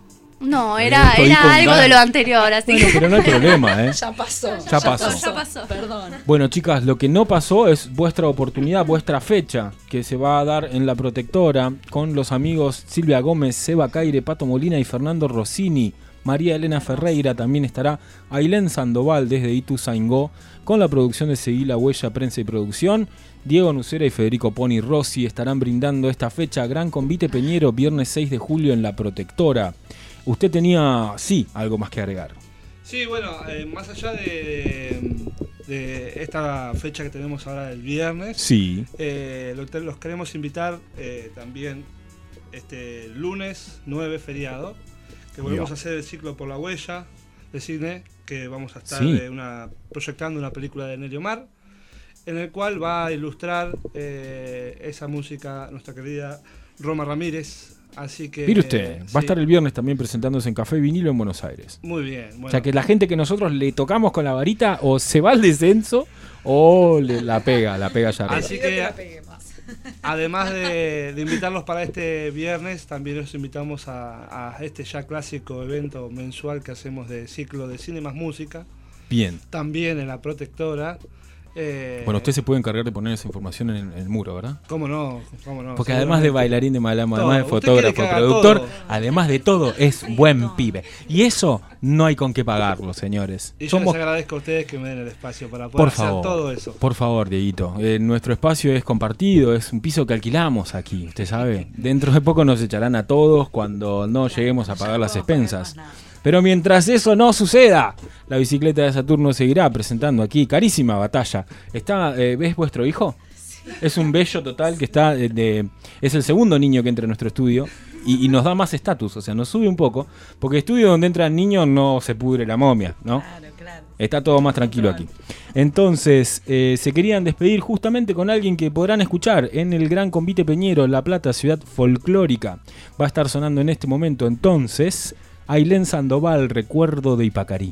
No, era algo de lo anterior, así bueno, pero no hay problema, ¿eh? Ya pasó. Perdón. Bueno, chicas, lo que no pasó es vuestra oportunidad, vuestra fecha, que se va a dar en La Protectora con los amigos Silvia Gómez, Seba Caire, Pato Molina y Fernando Rossini. María Elena Ferreira también estará. Ailén Sandoval desde Ituzaingó con la producción de Seguí la Huella, Prensa y Producción. Diego Nucera y Federico Pony Rossi estarán brindando esta fecha. Gran Convite Peñero, viernes 6 de julio en La Protectora. Usted tenía, algo más que agregar. Sí, bueno, más allá de esta fecha que tenemos ahora el viernes, los queremos invitar también este lunes 9, feriado, que volvemos a hacer el ciclo Por la Huella de cine, que vamos a estar proyectando una película de Nelio Mar, en el cual va a ilustrar esa música nuestra querida Roma Ramírez. Así que, mire usted, va a estar el viernes también presentándose en Café Vinilo en Buenos Aires. Muy bien. Bueno. O sea que la gente que nosotros le tocamos con la varita o se va al descenso o la pega ya arriba. Así que además de invitarlos para este viernes, también los invitamos a este ya clásico evento mensual que hacemos de ciclo de cine más música. Bien. También en La Protectora. Bueno, usted se puede encargar de poner esa información en el muro, ¿verdad? ¿Cómo no? Porque además de bailarín de malambo, además de fotógrafo, productor, además de todo, es buen pibe. Y eso no hay con qué pagarlo, señores. Y yo les agradezco a ustedes que me den el espacio para poder hacer todo eso. Por favor, Dieguito. Nuestro espacio es compartido, es un piso que alquilamos aquí, usted sabe. Dentro de poco nos echarán a todos cuando no lleguemos a pagar las expensas. Pero mientras eso no suceda, la bicicleta de Saturno seguirá presentando aquí carísima batalla. ¿Ves vuestro hijo? Sí. Es un bello total que está es el segundo niño que entra en nuestro estudio y nos da más estatus, o sea, nos sube un poco, porque estudio donde entran niños no se pudre la momia, ¿no? Claro. Está todo más tranquilo aquí. Entonces, se querían despedir justamente con alguien que podrán escuchar en el Gran Convite Peñero, La Plata, ciudad folclórica. Va a estar sonando en este momento, entonces, Ailén Sandoval, Recuerdo de Ipacarí.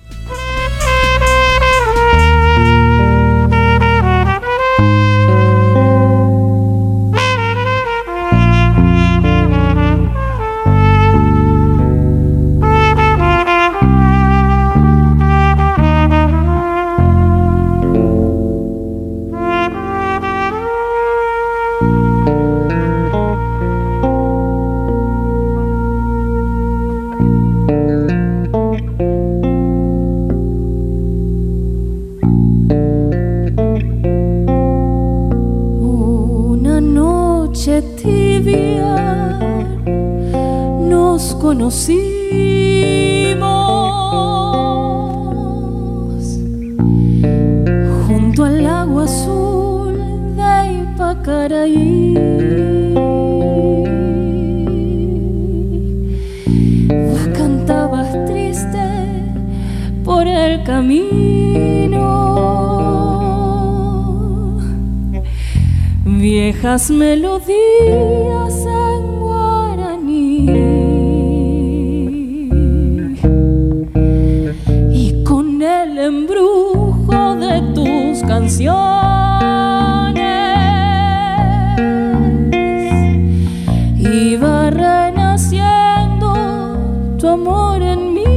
Conocimos junto al agua azul de Ipacaraí. Vos cantabas triste por el camino, viejas melodías en guaraní. El embrujo de tus canciones iba renaciendo tu amor en mí,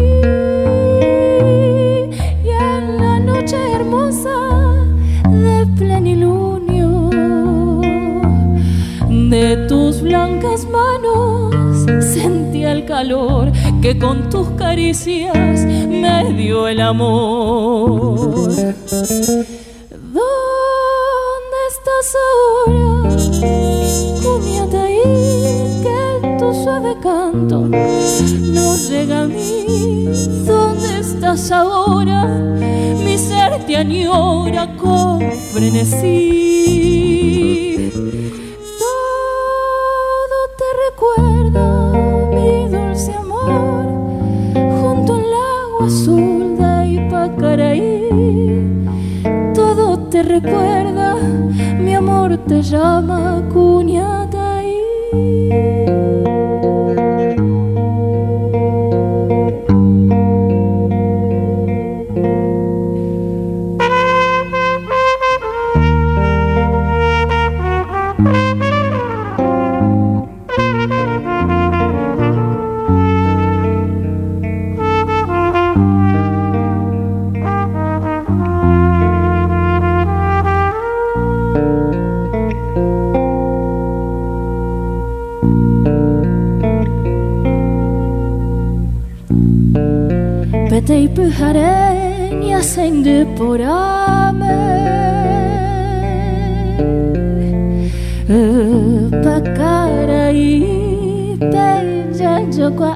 y en la noche hermosa de plenilunio de tus blancas manos sentía el calor que con tus caricias me dio el amor. ¿Dónde estás ahora, Cumiataí? Que tu suave canto no llega a mí. ¿Dónde estás ahora? Mi ser te añora con frenesí. Todo te recuerda, mi dulce amor, junto al agua azul de Ipacaraí. Todo te recuerda, mi amor te llama Cuñataí. Petei pyharen sängde på Pacaraí, bella jokwa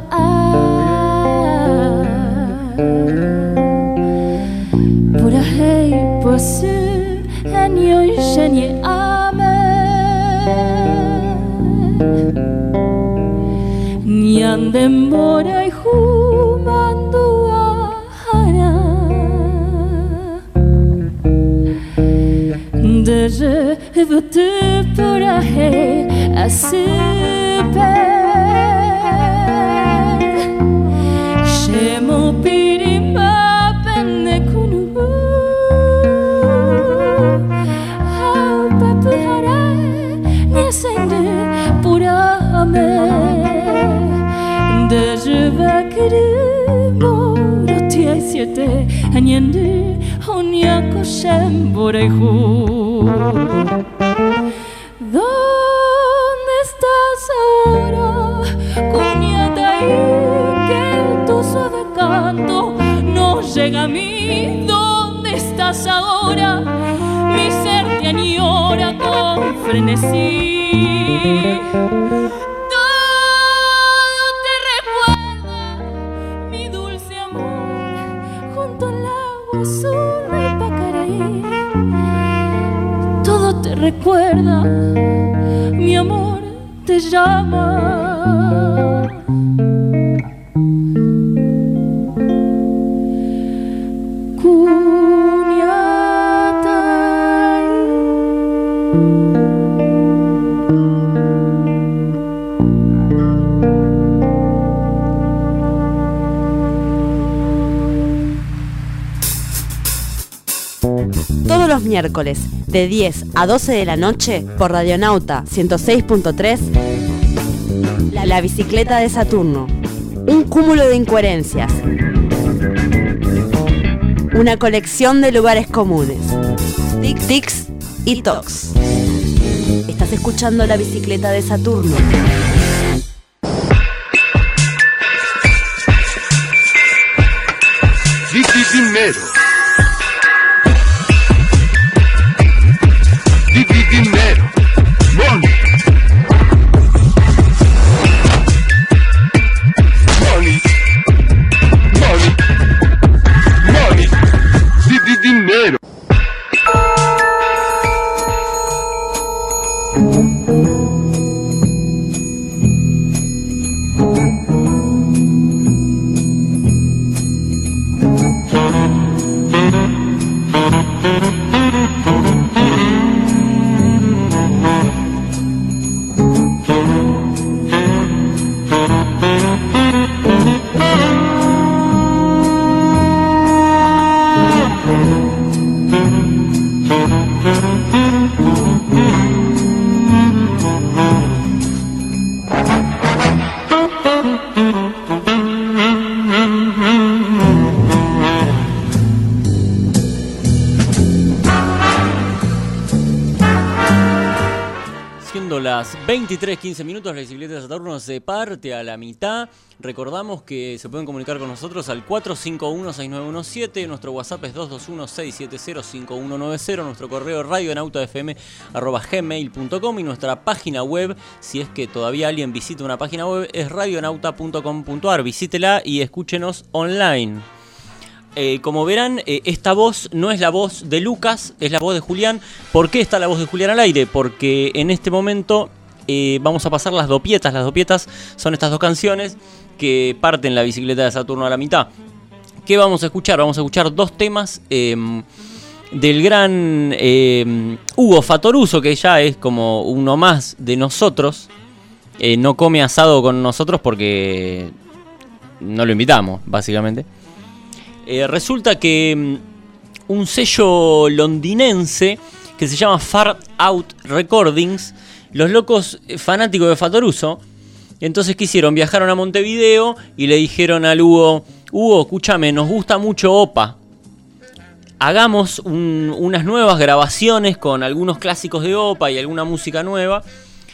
Pura hei posu en yo shanye ame Nyanden borai humandu Je veux te pourracher à super chez mon pirima penne kunu au papara nesende purame de je veux que moro tia siete anyende Onyako Shemboreju. ¿Dónde estás ahora, Cuñataí? Que tu suave canto no llega a mí. ¿Dónde estás ahora? Mi ser te añora con frenesí. Recuerda, mi amor te llama los miércoles de 10 a 12 de la noche por Radionauta 106.3, La bicicleta de Saturno. Un cúmulo de incoherencias. Una colección de lugares comunes. Tics y tocs. Estás escuchando La bicicleta de Saturno. Dinero. Dinero. Money. Money. Money. Money. Dinero. Las 23:15 minutos, la bicicleta de Saturno se parte a la mitad. Recordamos que se pueden comunicar con nosotros al 451-6917. Nuestro WhatsApp es 221-670-5190. Nuestro correo radionautafm@gmail.com. Y nuestra página web, si es que todavía alguien visita una página web, es radionauta.com.ar. Visítela y escúchenos online. Como verán, esta voz no es la voz de Lucas, es la voz de Julián. ¿Por qué está la voz de Julián al aire? Porque en este momento vamos a pasar las dopietas. Las dopietas son estas dos canciones que parten la bicicleta de Saturno a la mitad. ¿Qué vamos a escuchar? Vamos a escuchar dos temas del gran Hugo Fatoruso, que ya es como uno más de nosotros. No come asado con nosotros porque no lo invitamos, básicamente. Resulta que un sello londinense que se llama Far Out Recordings, los locos fanáticos de Fatoruso, entonces ¿qué hicieron? Viajaron a Montevideo y le dijeron al Hugo, escúchame, nos gusta mucho Opa, hagamos unas nuevas grabaciones con algunos clásicos de Opa y alguna música nueva,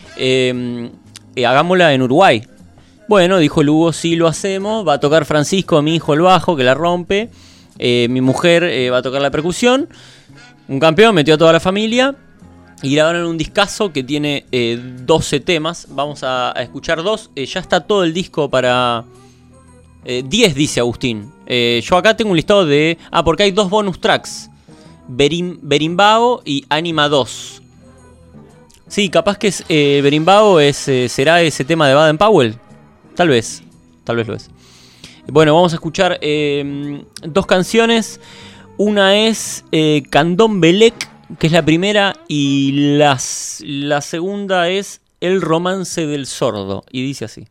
hagámosla en Uruguay. Bueno, dijo el Hugo, sí, lo hacemos. Va a tocar Francisco, mi hijo, el bajo, que la rompe. Mi mujer va a tocar la percusión. Un campeón, metió a toda la familia. Y grabaron un discazo que tiene 12 temas. Vamos a escuchar dos. Ya está todo el disco para... 10, dice Agustín. Yo acá tengo un listado de... porque hay dos bonus tracks. Berimbao y Anima 2. Sí, capaz que Berimbao será ese tema de Baden Powell. Tal vez lo es. Bueno, vamos a escuchar dos canciones. Una es Candón Belec, que es la primera, y la segunda es El romance del sordo, y dice así.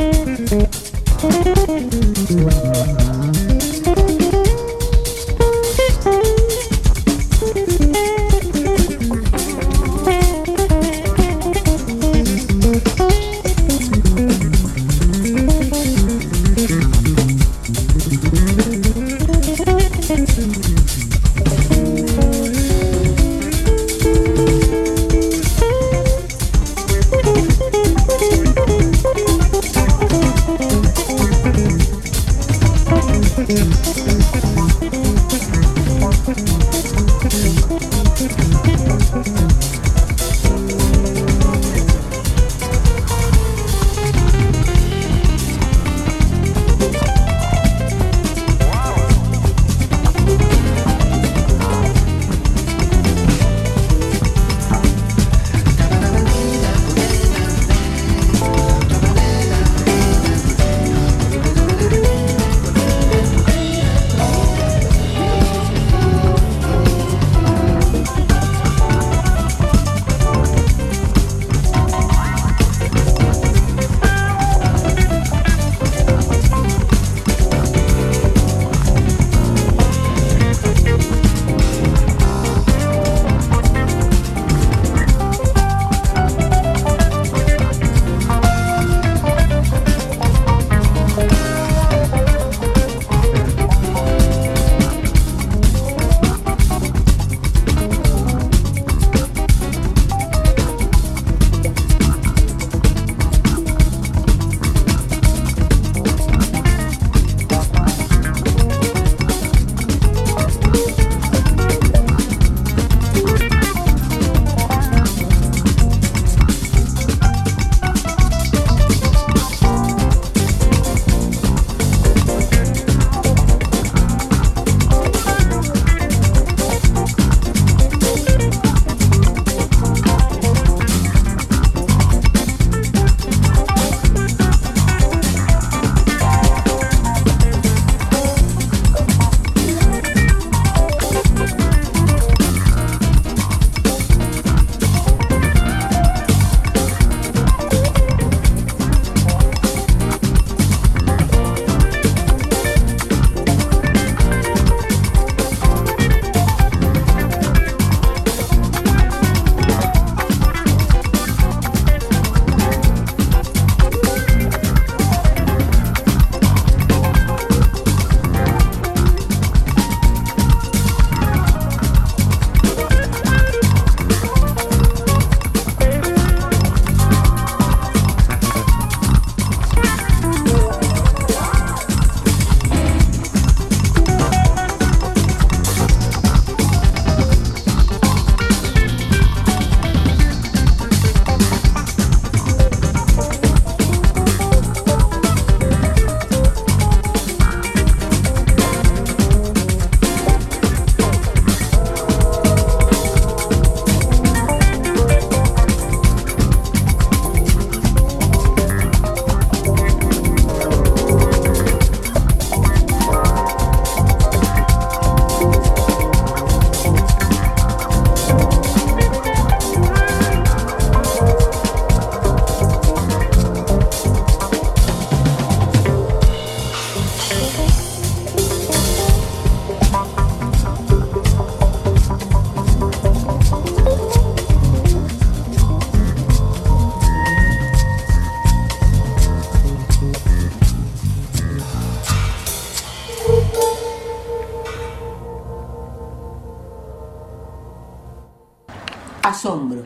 asombro.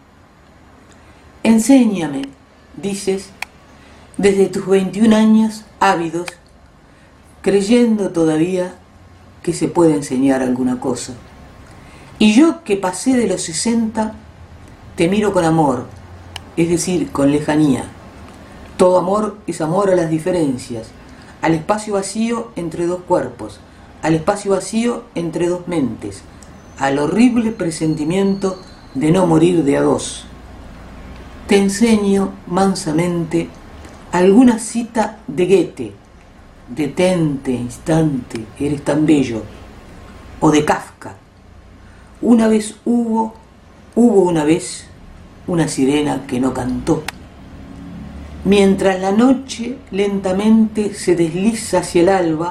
Enséñame, dices, desde tus 21 años ávidos, creyendo todavía que se puede enseñar alguna cosa. Y yo que pasé de los 60, te miro con amor, es decir, con lejanía. Todo amor es amor a las diferencias, al espacio vacío entre dos cuerpos, al espacio vacío entre dos mentes, al horrible presentimiento de no morir de a dos. Te enseño mansamente alguna cita de Goethe, detente, instante, eres tan bello, o de Kafka. Una vez hubo una vez una sirena que no cantó. Mientras la noche lentamente se desliza hacia el alba,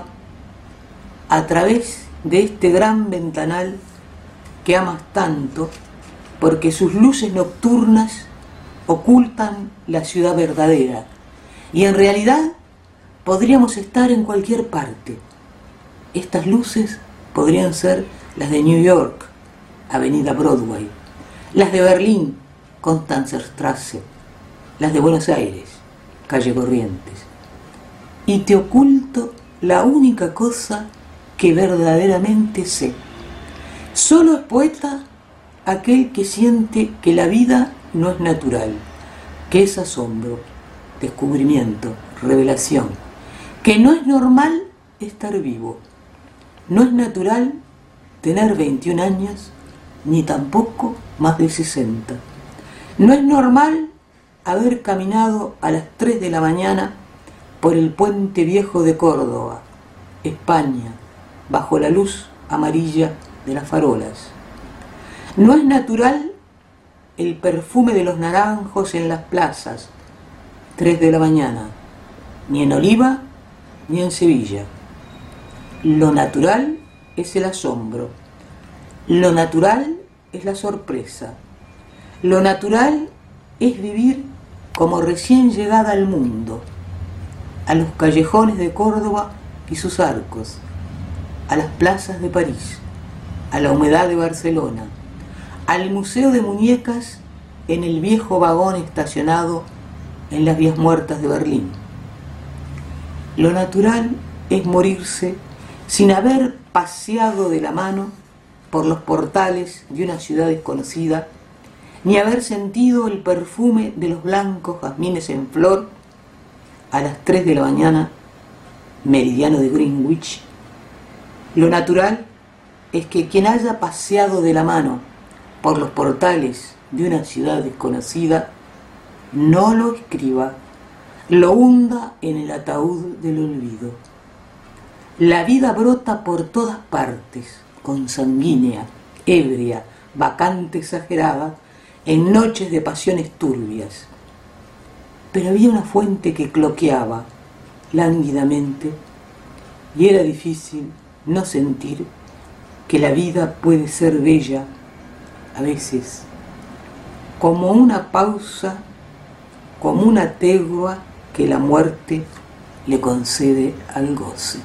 a través de este gran ventanal que amas tanto, porque sus luces nocturnas ocultan la ciudad verdadera, y en realidad podríamos estar en cualquier parte. Estas luces podrían ser las de New York, Avenida Broadway, las de Berlín, Constanzerstraße, las de Buenos Aires, Calle Corrientes. Y te oculto la única cosa que verdaderamente sé. Solo es poeta aquel que siente que la vida no es natural, que es asombro, descubrimiento, revelación, que no es normal estar vivo, no es natural tener 21 años, ni tampoco más de 60. No es normal haber caminado a las 3 de la mañana por el puente viejo de Córdoba, España, bajo la luz amarilla de las farolas. No es natural el perfume de los naranjos en las plazas, 3 de la mañana, ni en Oliva ni en Sevilla. Lo natural es el asombro, lo natural es la sorpresa, lo natural es vivir como recién llegada al mundo, a los callejones de Córdoba y sus arcos, a las plazas de París, a la humedad de Barcelona, al Museo de Muñecas en el viejo vagón estacionado en las vías muertas de Berlín. Lo natural es morirse sin haber paseado de la mano por los portales de una ciudad desconocida, ni haber sentido el perfume de los blancos jazmines en flor a las 3 de la mañana, meridiano de Greenwich. Lo natural es que quien haya paseado de la mano por los portales de una ciudad desconocida no lo escriba, lo hunda en el ataúd del olvido. La vida brota por todas partes, consanguínea, ebria, vacante, exagerada, en noches de pasiones turbias. Pero había una fuente que cloqueaba lánguidamente y era difícil no sentir que la vida puede ser bella a veces, como una pausa, como una tregua que la muerte le concede al goce.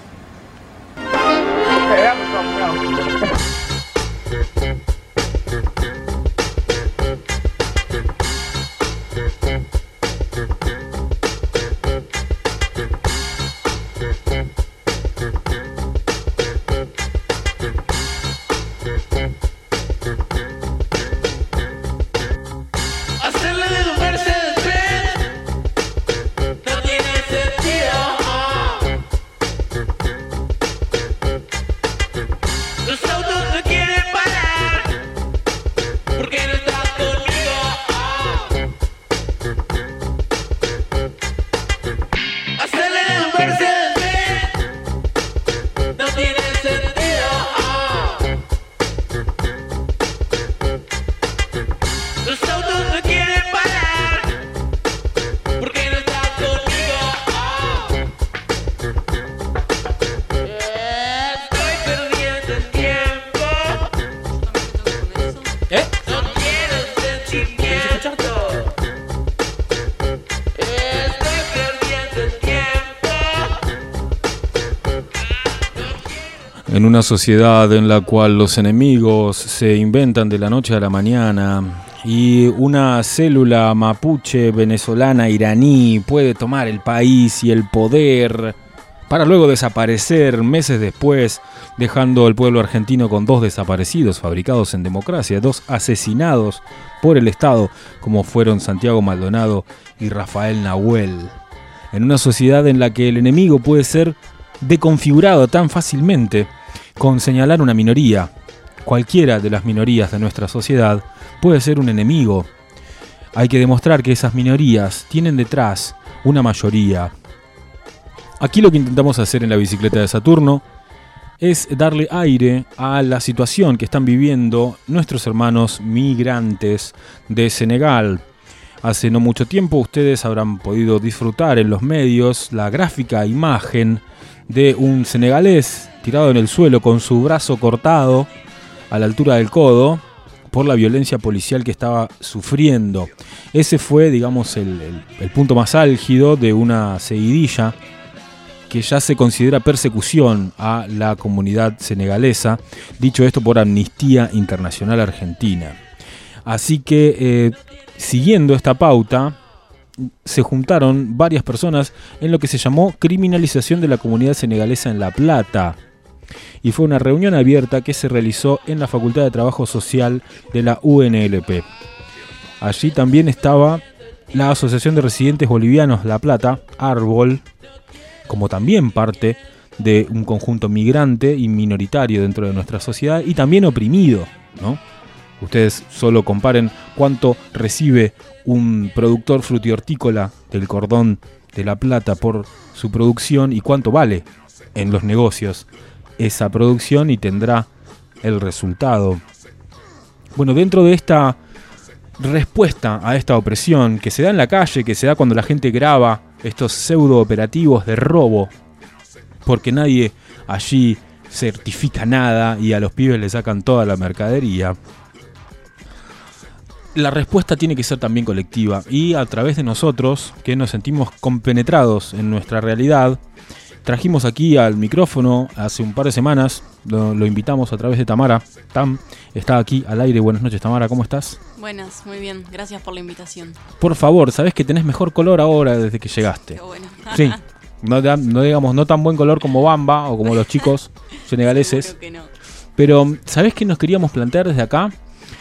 En una sociedad en la cual los enemigos se inventan de la noche a la mañana y una célula mapuche, venezolana, iraní puede tomar el país y el poder para luego desaparecer meses después, dejando al pueblo argentino con 2 desaparecidos fabricados en democracia, 2 asesinados por el Estado, como fueron Santiago Maldonado y Rafael Nahuel. En una sociedad en la que el enemigo puede ser deconfigurado tan fácilmente con señalar una minoría. Cualquiera de las minorías de nuestra sociedad puede ser un enemigo. Hay que demostrar que esas minorías tienen detrás una mayoría. Aquí lo que intentamos hacer en la bicicleta de Saturno es darle aire a la situación que están viviendo nuestros hermanos migrantes de Senegal. Hace no mucho tiempo ustedes habrán podido disfrutar en los medios la gráfica imagen de un senegalés tirado en el suelo con su brazo cortado a la altura del codo por la violencia policial que estaba sufriendo. Ese fue, digamos, el punto más álgido de una seguidilla que ya se considera persecución a la comunidad senegalesa, dicho esto por Amnistía Internacional Argentina. Así que, siguiendo esta pauta, se juntaron varias personas en lo que se llamó criminalización de la comunidad senegalesa en La Plata. Y fue una reunión abierta que se realizó en la Facultad de Trabajo Social de la UNLP. Allí también estaba la Asociación de Residentes Bolivianos La Plata, ARBOL, como también parte de un conjunto migrante y minoritario dentro de nuestra sociedad y también oprimido, ¿no? Ustedes solo comparen cuánto recibe un productor frutihortícola del Cordón de La Plata por su producción y cuánto vale en los negocios esa producción y tendrá el resultado. Bueno, dentro de esta respuesta a esta opresión que se da en la calle, que se da cuando la gente graba estos pseudo operativos de robo, porque nadie allí certifica nada y a los pibes le sacan toda la mercadería, la respuesta tiene que ser también colectiva y a través de nosotros, que nos sentimos compenetrados en nuestra realidad, trajimos aquí al micrófono hace un par de semanas, lo invitamos a través de Tamara. Tam está aquí al aire. Buenas noches, Tamara, ¿cómo estás? Buenas, muy bien, gracias por la invitación. Por favor, sabés que tenés mejor color ahora desde que llegaste. Qué bueno. Sí, no digamos no tan buen color como Bamba o como los chicos senegaleses. Seguro que no. Pero, ¿sabés qué nos queríamos plantear desde acá?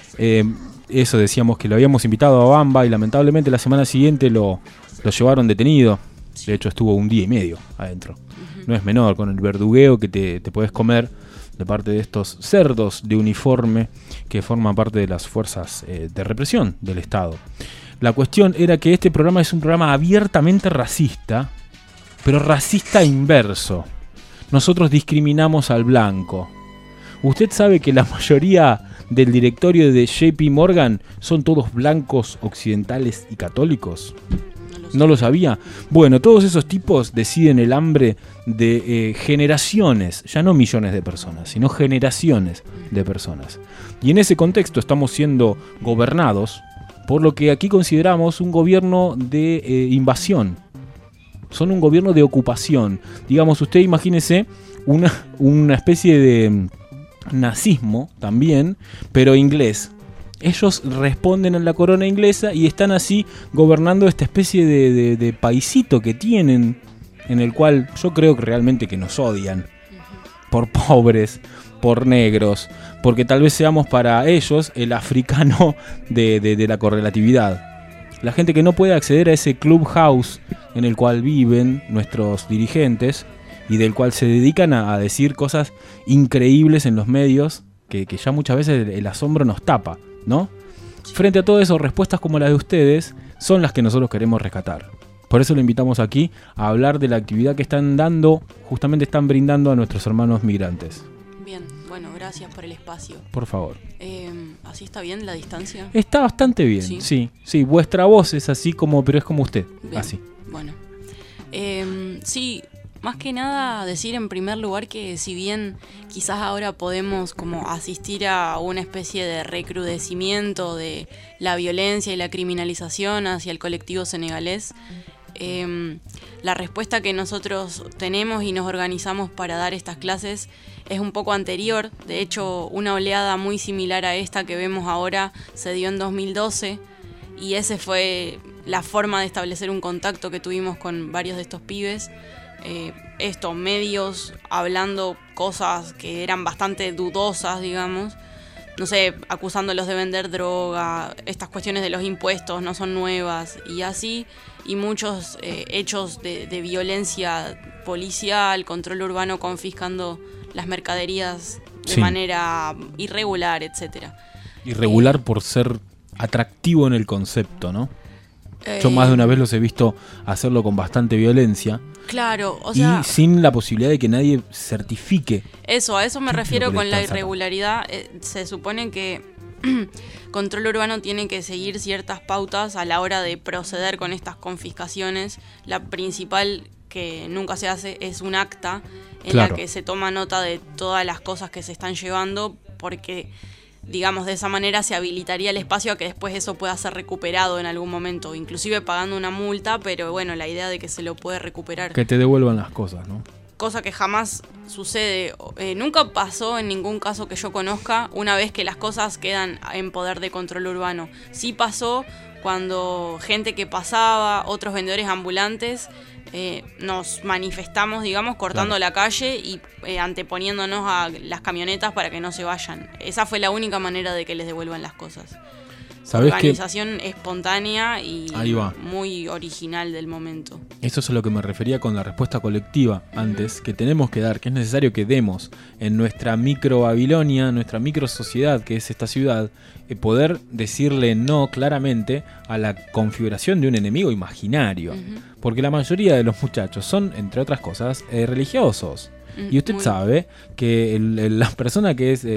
Eso decíamos que lo habíamos invitado a Bamba y lamentablemente la semana siguiente lo llevaron detenido. De hecho estuvo 1 día y medio adentro. No es menor, con el verdugueo que te puedes comer de parte de estos cerdos de uniforme que forman parte de las fuerzas de represión del Estado. La cuestión era que este programa es un programa abiertamente racista, pero racista inverso. Nosotros discriminamos al blanco. ¿Usted sabe que la mayoría del directorio de JP Morgan son todos blancos, occidentales y católicos? ¿No lo sabía? Bueno, todos esos tipos deciden el hambre de generaciones, ya no millones de personas, sino generaciones de personas. Y en ese contexto estamos siendo gobernados por lo que aquí consideramos un gobierno de invasión. Son un gobierno de ocupación. Digamos, usted imagínese una especie de nazismo también, pero inglés. Ellos responden a la corona inglesa y están así gobernando esta especie de paisito que tienen, en el cual yo creo que realmente que nos odian. Por pobres, por negros, porque tal vez seamos para ellos el africano de la correlatividad. La gente que no puede acceder a ese clubhouse en el cual viven nuestros dirigentes y del cual se dedican a decir cosas increíbles en los medios que ya muchas veces el asombro nos tapa, ¿no? Frente a todo eso, respuestas como las de ustedes son las que nosotros queremos rescatar. Por eso lo invitamos aquí a hablar de la actividad que están dando, justamente están brindando a nuestros hermanos migrantes. Bien, bueno, gracias por el espacio. Por favor. ¿Así está bien la distancia? Está bastante bien, sí. Vuestra voz es así como, pero es como usted, bien, así. Bueno, sí. Más que nada decir en primer lugar que si bien quizás ahora podemos como asistir a una especie de recrudecimiento de la violencia y la criminalización hacia el colectivo senegalés, la respuesta que nosotros tenemos y nos organizamos para dar estas clases es un poco anterior. De hecho, una oleada muy similar a esta que vemos ahora se dio en 2012 y esa fue la forma de establecer un contacto que tuvimos con varios de estos pibes. Estos medios hablando cosas que eran bastante dudosas, digamos, no sé, acusándolos de vender droga, estas cuestiones de los impuestos no son nuevas y así, y muchos hechos de violencia policial, control urbano confiscando las mercaderías de manera irregular, etcétera. Irregular por ser atractivo en el concepto, ¿no? Yo más de una vez los he visto hacerlo con bastante violencia. Claro, o sea... Y sin la posibilidad de que nadie certifique. A eso me refiero con la irregularidad. Se supone que Control Urbano tiene que seguir ciertas pautas a la hora de proceder con estas confiscaciones. La principal, que nunca se hace, es un acta en la que se toma nota de todas las cosas que se están llevando, porque, digamos, de esa manera se habilitaría el espacio a que después eso pueda ser recuperado en algún momento, inclusive pagando una multa, pero bueno, la idea de que se lo puede recuperar. Que te devuelvan las cosas, ¿no? Cosa que jamás sucede. Nunca pasó en ningún caso que yo conozca una vez que las cosas quedan en poder de Control Urbano. Sí pasó cuando gente que pasaba, otros vendedores ambulantes, nos manifestamos, digamos, cortando la calle y anteponiéndonos a las camionetas para que no se vayan. Esa fue la única manera de que les devuelvan las cosas. Organización espontánea y muy original del momento. Eso es a lo que me refería con la respuesta colectiva antes, que tenemos que dar, que es necesario que demos en nuestra micro Babilonia, nuestra micro sociedad que es esta ciudad, poder decirle no claramente a la configuración de un enemigo imaginario. Porque la mayoría de los muchachos son, entre otras cosas, religiosos. Y usted sabe que la persona que es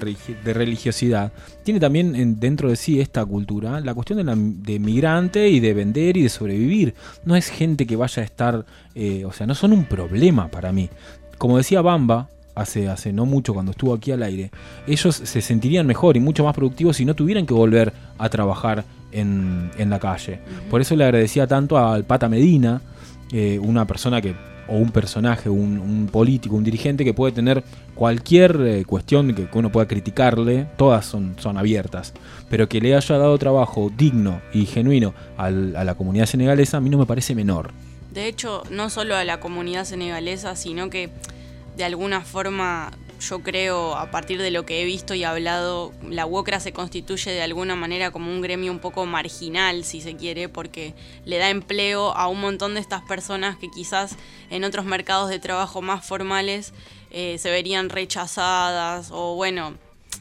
de religiosidad tiene también dentro de sí esta cultura, la cuestión de migrante y de vender y de sobrevivir. No es gente que vaya a estar, o sea, no son un problema para mí. Como decía Bamba hace no mucho cuando estuvo aquí al aire, ellos se sentirían mejor y mucho más productivos si no tuvieran que volver a trabajar en la calle. Por eso le agradecía tanto al Pata Medina, una persona o un personaje, un político, un dirigente que puede tener cualquier cuestión que uno pueda criticarle, todas son abiertas, pero que le haya dado trabajo digno y genuino a la comunidad senegalesa, a mí no me parece menor. De hecho, no solo a la comunidad senegalesa, sino que de alguna forma, yo creo, a partir de lo que he visto y hablado, la UOCRA se constituye de alguna manera como un gremio un poco marginal, si se quiere, porque le da empleo a un montón de estas personas que quizás en otros mercados de trabajo más formales se verían rechazadas o bueno,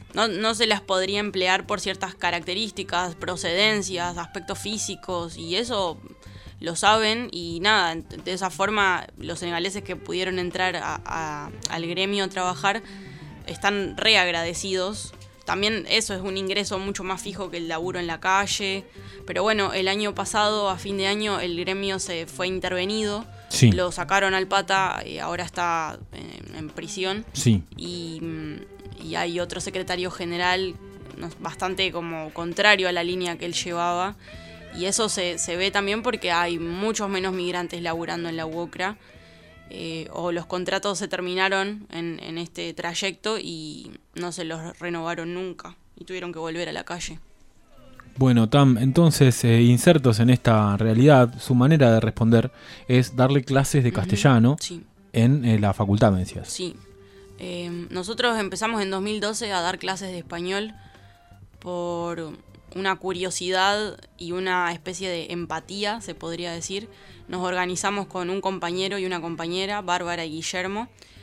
no se las podría emplear por ciertas características, procedencias, aspectos físicos, y eso lo saben, y nada, de esa forma los senegaleses que pudieron entrar al gremio a trabajar están re agradecidos. También eso es un ingreso mucho más fijo que el laburo en la calle, pero bueno, el año pasado, a fin de año, el gremio se fue intervenido, lo sacaron al Pata y ahora está en prisión, y hay otro secretario general bastante como contrario a la línea que él llevaba. Y eso se ve también porque hay muchos menos migrantes laburando en la UOCRA, o los contratos se terminaron en este trayecto y no se los renovaron nunca y tuvieron que volver a la calle. Bueno, Tam, entonces, insertos en esta realidad, su manera de responder es darle clases de castellano en la facultad, me decías. Sí. Nosotros empezamos en 2012 a dar clases de español por una curiosidad y una especie de empatía, se podría decir. Nos organizamos con un compañero y una compañera, Bárbara y Guillermo.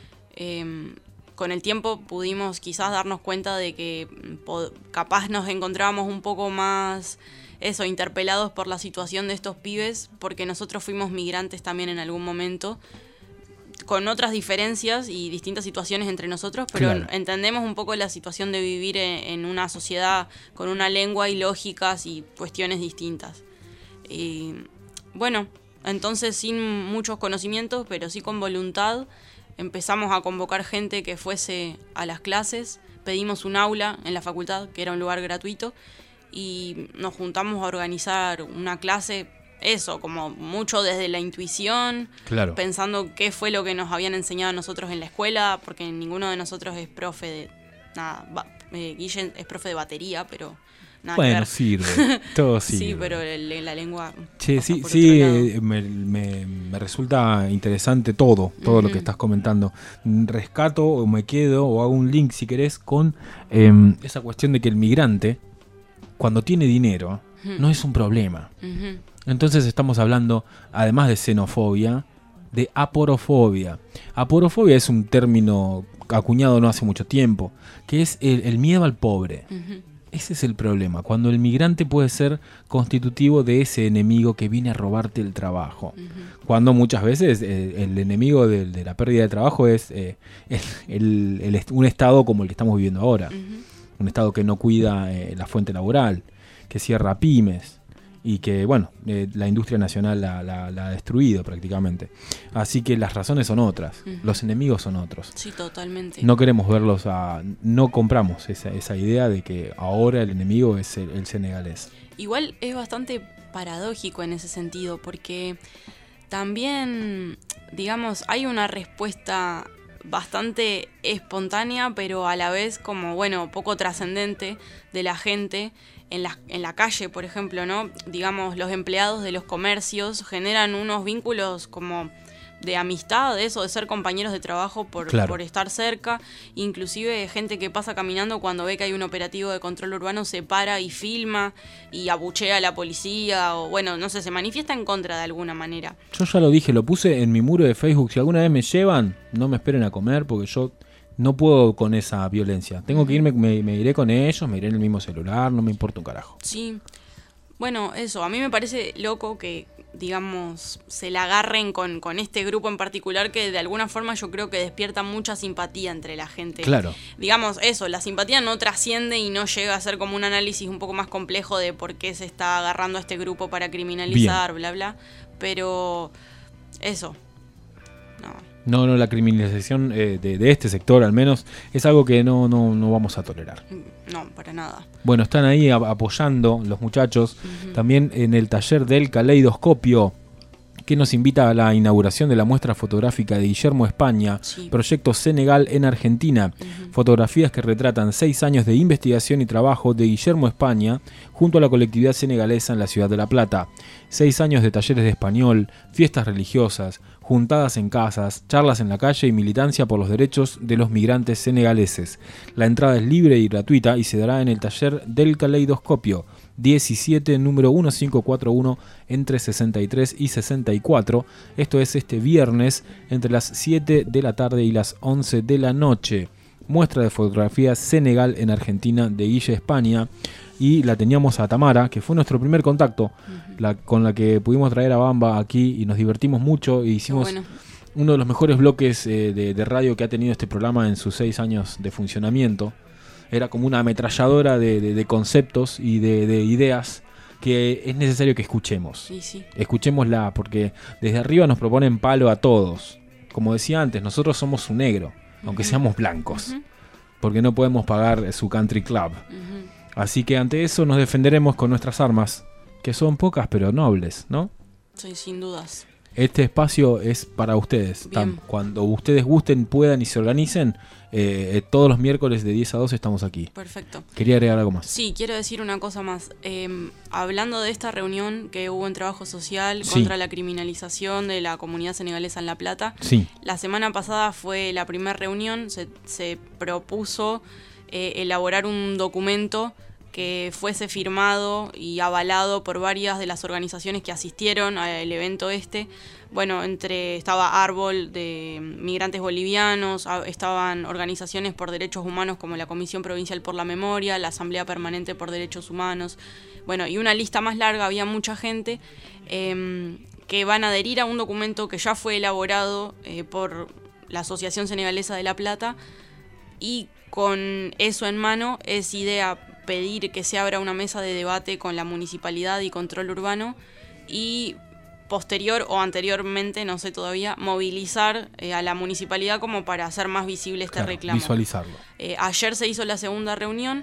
Con el tiempo pudimos quizás darnos cuenta de que capaz nos encontrábamos un poco más interpelados por la situación de estos pibes, porque nosotros fuimos migrantes también en algún momento, con otras diferencias y distintas situaciones entre nosotros, pero entendemos un poco la situación de vivir en una sociedad con una lengua y lógicas y cuestiones distintas. Y bueno, entonces sin muchos conocimientos, pero sí con voluntad, empezamos a convocar gente que fuese a las clases, pedimos un aula en la facultad, que era un lugar gratuito, y nos juntamos a organizar una clase. Eso, como mucho desde la intuición, pensando qué fue lo que nos habían enseñado a nosotros en la escuela, porque ninguno de nosotros es profe de nada. Guille es profe de batería, pero nada. Bueno, sirve, todo sirve. Sí, pero la lengua. Che, sí, me resulta interesante todo lo que estás comentando. Rescato o me quedo o hago un link, si querés, con esa cuestión de que el migrante, cuando tiene dinero, no es un problema. Entonces estamos hablando, además de xenofobia, de aporofobia. Aporofobia es un término acuñado no hace mucho tiempo, que es el miedo al pobre. Ese es el problema, cuando el migrante puede ser constitutivo de ese enemigo que viene a robarte el trabajo. Cuando muchas veces el enemigo de la pérdida de trabajo es un estado como el que estamos viviendo ahora. un Estado que no cuida la fuente laboral, que cierra pymes y que, bueno, la industria nacional la ha destruido prácticamente. Así que las razones son otras, los enemigos son otros. Sí, totalmente. No queremos verlos no compramos esa idea de que ahora el enemigo es el senegalés. Igual es bastante paradójico en ese sentido, porque también, digamos, hay una respuesta bastante espontánea, pero a la vez como, bueno, poco trascendente de la gente en la calle, por ejemplo, ¿no? Digamos, los empleados de los comercios generan unos vínculos como de amistad, de eso, de ser compañeros de trabajo por estar cerca. Inclusive gente que pasa caminando cuando ve que hay un operativo de control urbano se para y filma y abuchea a la policía o, bueno, no sé, se manifiesta en contra de alguna manera. Yo ya lo dije, lo puse en mi muro de Facebook. Si alguna vez me llevan, no me esperen a comer porque yo no puedo con esa violencia. Tengo que irme, me iré con ellos, me iré en el mismo celular, no me importa un carajo. Sí. Bueno, eso, a mí me parece loco que, digamos, se la agarren con este grupo en particular que de alguna forma yo creo que despierta mucha simpatía entre la gente. Claro. Digamos, eso, la simpatía no trasciende y no llega a ser como un análisis un poco más complejo de por qué se está agarrando a este grupo para criminalizar, bla, bla. Pero eso, No, la criminalización de este sector al menos es algo que no vamos a tolerar. No, para nada. Bueno, están ahí apoyando los muchachos, también en el taller del Caleidoscopio, que nos invita a la inauguración de la muestra fotográfica de Guillermo España, Proyecto Senegal en Argentina. Fotografías que retratan 6 años de investigación y trabajo de Guillermo España junto a la colectividad senegalesa en la ciudad de La Plata. 6 años de talleres de español, fiestas religiosas, juntadas en casas, charlas en la calle y militancia por los derechos de los migrantes senegaleses. La entrada es libre y gratuita y se dará en el taller del Caleidoscopio, 17, número 1541, entre 63 y 64. Esto es este viernes entre las 7 de la tarde y las 11 de la noche. Muestra de fotografía Senegal en Argentina de Guille España. Y la teníamos a Tamara, que fue nuestro primer contacto, con la que pudimos traer a Bamba aquí y nos divertimos mucho e hicimos uno de los mejores bloques de radio que ha tenido este programa en sus 6 años de funcionamiento. Era como una ametralladora de conceptos y de ideas que es necesario que escuchemos. Sí. Escuchémosla, porque desde arriba nos proponen palo a todos. Como decía antes, nosotros somos un negro, aunque seamos blancos, porque no podemos pagar su country club. Así que ante eso nos defenderemos con nuestras armas, que son pocas pero nobles, ¿no? Sí, sin dudas. Este espacio es para ustedes. Cuando ustedes gusten, puedan y se organicen, todos los miércoles de 10 a 12 estamos aquí. Perfecto. ¿Quería agregar algo más? Sí, quiero decir una cosa más. Hablando de esta reunión que hubo en Trabajo Social contra la criminalización de la comunidad senegalesa en La Plata, la semana pasada fue la primera reunión, se propuso elaborar un documento que fuese firmado y avalado por varias de las organizaciones que asistieron al evento este. Bueno, estaba Árbol de migrantes bolivianos, estaban organizaciones por derechos humanos como la Comisión Provincial por la Memoria, la Asamblea Permanente por Derechos Humanos, bueno, y una lista más larga, había mucha gente que van a adherir a un documento que ya fue elaborado por la Asociación Senegalesa de La Plata, y con eso en mano es idea pedir que se abra una mesa de debate con la municipalidad y control urbano y posterior o anteriormente, no sé todavía, movilizar a la municipalidad como para hacer más visible este reclamo. Visualizarlo. Ayer se hizo la segunda reunión,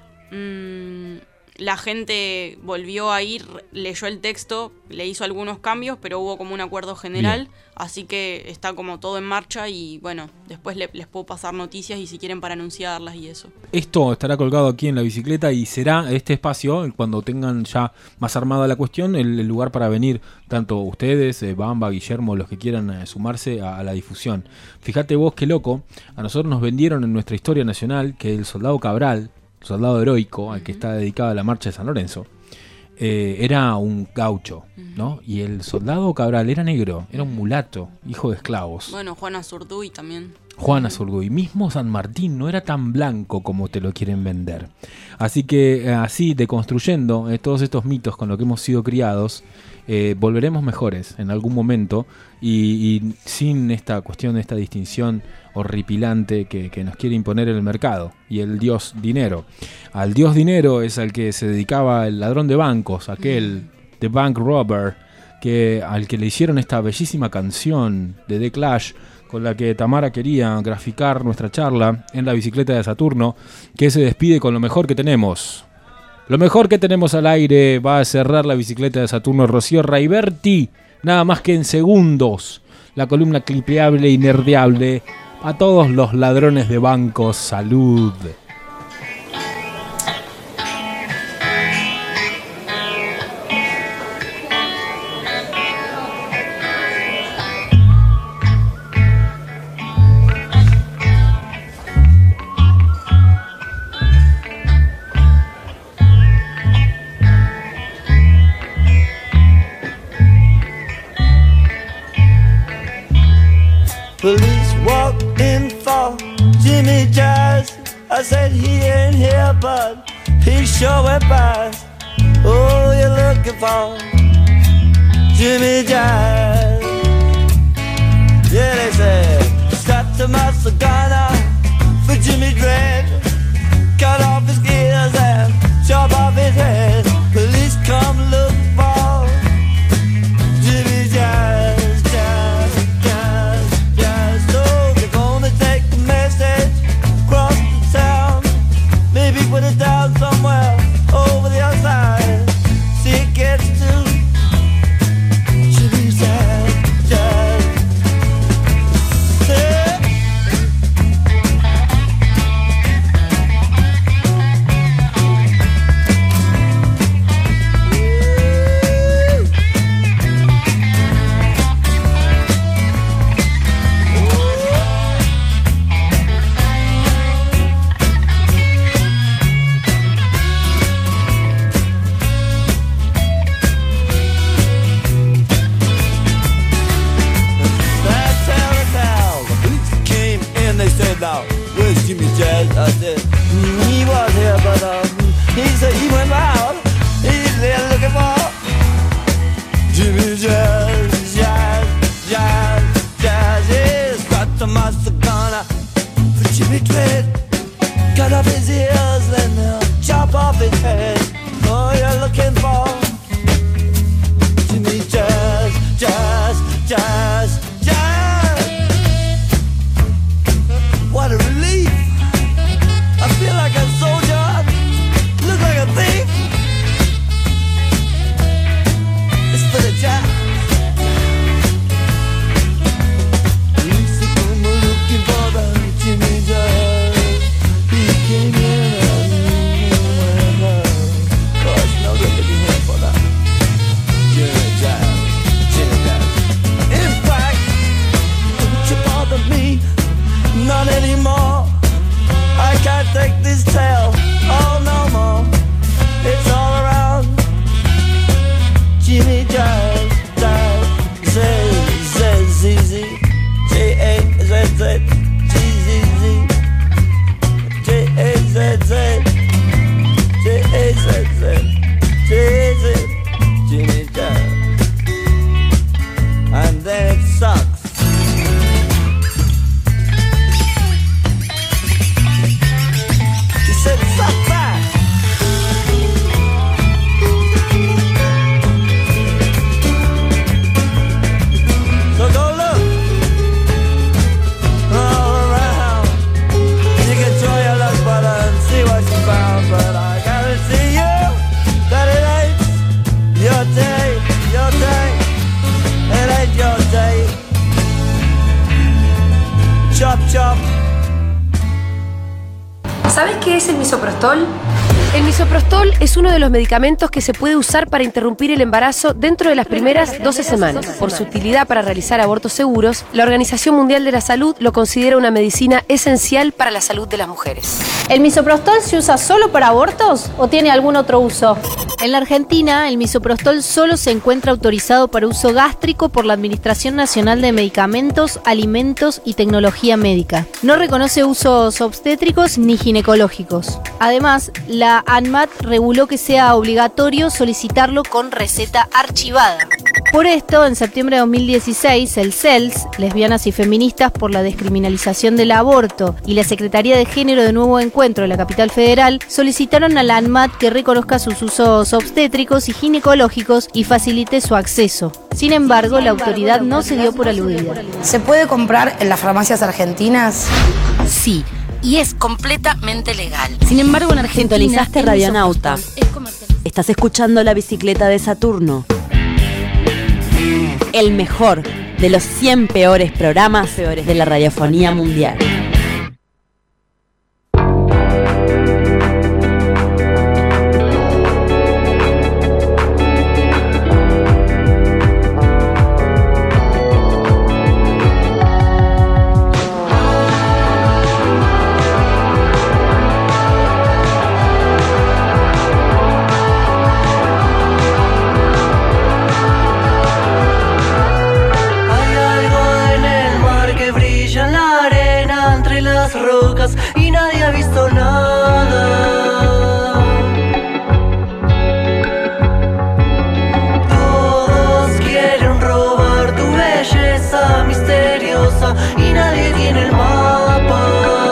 la gente volvió a ir, leyó el texto, le hizo algunos cambios, pero hubo como un acuerdo general, así que está como todo en marcha y bueno, después les puedo pasar noticias y si quieren para anunciarlas y eso. Esto estará colgado aquí en la bicicleta y será este espacio, cuando tengan ya más armada la cuestión, el lugar para venir, tanto ustedes, Bamba, Guillermo, los que quieran sumarse a la difusión. Fíjate vos qué loco, a nosotros nos vendieron en nuestra historia nacional que el soldado Cabral, soldado heroico, al que está dedicada la marcha de San Lorenzo, era un gaucho, ¿no? Y el soldado Cabral era negro, era un mulato, hijo de esclavos. Bueno, Juan Azurduy también. Juan Azurduy, mismo San Martín no era tan blanco como te lo quieren vender. Así que así, deconstruyendo todos estos mitos con los que hemos sido criados volveremos mejores en algún momento y sin esta cuestión, esta distinción horripilante que nos quiere imponer el mercado y el dios dinero. Al dios dinero es al que se dedicaba el ladrón de bancos, aquel The Bank Robber, al que le hicieron esta bellísima canción de The Clash, con la que Tamara quería graficar nuestra charla en la bicicleta de Saturno, que se despide con lo mejor que tenemos. Lo mejor que tenemos al aire va a cerrar la bicicleta de Saturno Rocío Raiberti, nada más que en segundos. La columna clipeable y nerdeable a todos los ladrones de bancos. Salud. Police walked in for Jimmy Jazz. I said he ain't here, but he sure went past. Oh, you're looking for Jimmy Jazz. Yeah, they said, strapped to my cigar for Jimmy Dread. Cut off his ears and chop off his head. Police come look for Jimmy Jazz. Put it down somewhere over the other side. See it gets to Jimmy Jazz, Jazz. Where's Jimmy Jazz? I said, he was here, but he said he went out. He's there looking for Jimmy Jazz, Jazz, Jazz, Jazz. He's got the master gunner for Jimmy Dread. Cut off his ears, then they'll chop off his head. Oh, you're looking for Jimmy Jazz, Jazz, Jazz, Jazz. What a relief! I feel like a soldier, look like a thief. It's for the jazz. Police are come looking for the Jimmy Jazz. He came in and went cause no they're looking here for the Jimmy Jazz, Jimmy Jazz. In fact, don't you bother me. Not anymore. I can't take this tale. Oh, no more. It's all around. Jimmy Jazz, Jazz, Z-Z-Z-Z, J-A-Z-Z, G-Z-Z, J-A-Z-Z, J-A-Z-Z, J-Z, Jimmy Jazz. And then it sucks. ¿Sabes qué es el misoprostol? El misoprostol es uno de los medicamentos que se puede usar para interrumpir el embarazo dentro de las primeras 12 semanas. Por su utilidad para realizar abortos seguros, la Organización Mundial de la Salud lo considera una medicina esencial para la salud de las mujeres. ¿El misoprostol se usa solo para abortos o tiene algún otro uso? En la Argentina, el misoprostol solo se encuentra autorizado para uso gástrico por la Administración Nacional de Medicamentos, Alimentos y Tecnología Médica. No reconoce usos obstétricos ni ginecológicos. Además, la ANMAT reguló que sea obligatorio solicitarlo con receta archivada. Por esto, en septiembre de 2016, el CELS, Lesbianas y Feministas por la Descriminalización del Aborto, y la Secretaría de Género de Nuevo Encuentro de la Capital Federal solicitaron a la ANMAT que reconozca sus usos obstétricos y ginecológicos y facilite su acceso. Sin embargo, la autoridad no se dio por aludida. ¿Se puede comprar en las farmacias argentinas? Sí, y es completamente legal. Sin embargo, en Argentina... Sintonizaste Radionauta. Estás escuchando La Bicicleta de Saturno. El mejor de los 100 peores programas de la radiofonía mundial. Y nadie ha visto nada. Todos quieren robar tu belleza misteriosa y nadie tiene el mapa.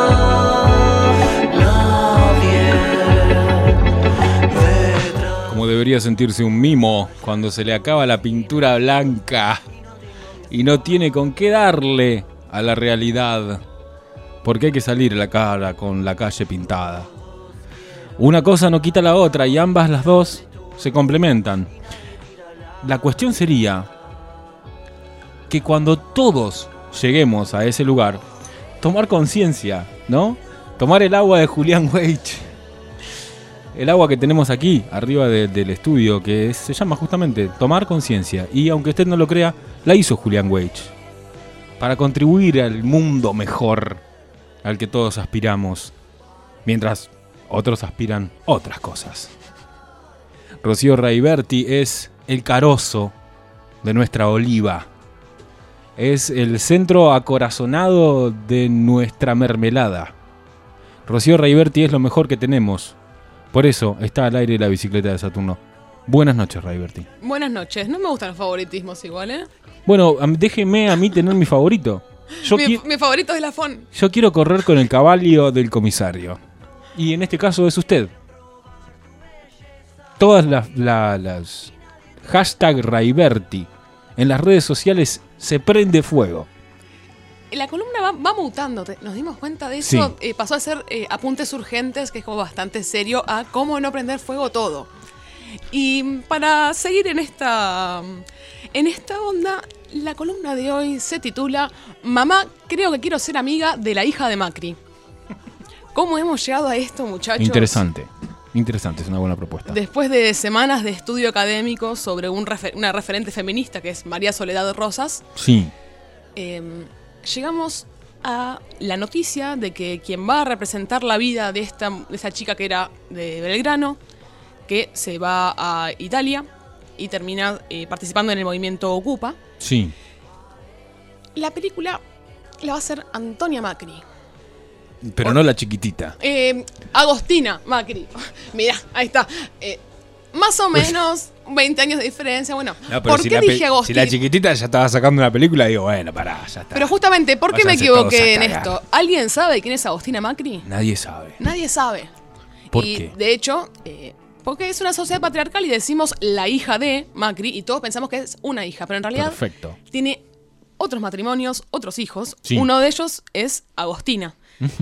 Como debería sentirse un mimo cuando se le acaba la pintura blanca y no tiene con qué darle a la realidad. Porque hay que salir a la cara con la calle pintada. Una cosa no quita la otra y ambas las dos se complementan. La cuestión sería que cuando todos lleguemos a ese lugar, tomar conciencia, ¿no? Tomar el agua de Julián Weich. El agua que tenemos aquí, arriba del estudio, que se llama justamente Tomar Conciencia. Y aunque usted no lo crea, la hizo Julián Weich. Para contribuir al mundo mejor al que todos aspiramos, mientras otros aspiran otras cosas. Rocío Raiberti es el carozo de nuestra oliva. Es el centro acorazonado de nuestra mermelada. Rocío Raiberti es lo mejor que tenemos. Por eso está al aire La Bicicleta de Saturno. Buenas noches, Raiberti. Buenas noches. No me gustan los favoritismos igual, ¿eh? Bueno, déjeme a mí tener mi favorito. Mi favorito es la FON. Yo quiero correr con el caballo del comisario. Y en este caso es usted. Todas las hashtag Raiberti en las redes sociales se prende fuego. La columna va mutando, nos dimos cuenta de eso. Sí. Pasó a ser apuntes urgentes, que es como bastante serio, a cómo no prender fuego todo. Y para seguir en esta onda, la columna de hoy se titula Mamá, creo que quiero ser amiga de la hija de Macri. ¿Cómo hemos llegado a esto, muchachos? Interesante, es una buena propuesta. Después de semanas de estudio académico sobre una referente feminista que es María Soledad Rosas, sí. Llegamos a la noticia de que quien va a representar la vida de esa chica que era de Belgrano, que se va a Italia y termina participando en el movimiento Ocupa. Sí. La película la va a hacer Antonia Macri. Pero no la chiquitita. Agostina Macri. Mirá, ahí está. Más o menos 20 años de diferencia. Bueno, no, ¿por qué dije Agostina? Si la chiquitita ya estaba sacando una película, digo, bueno, pará, ya está. Pero justamente, ¿por qué me equivoqué en esto? ¿Alguien sabe quién es Agostina Macri? Nadie sabe. Nadie sabe. ¿Por qué? De hecho, porque es una sociedad patriarcal y decimos la hija de Macri y todos pensamos que es una hija, pero en realidad perfecto. Tiene otros matrimonios, otros hijos. Sí. Uno de ellos es Agostina.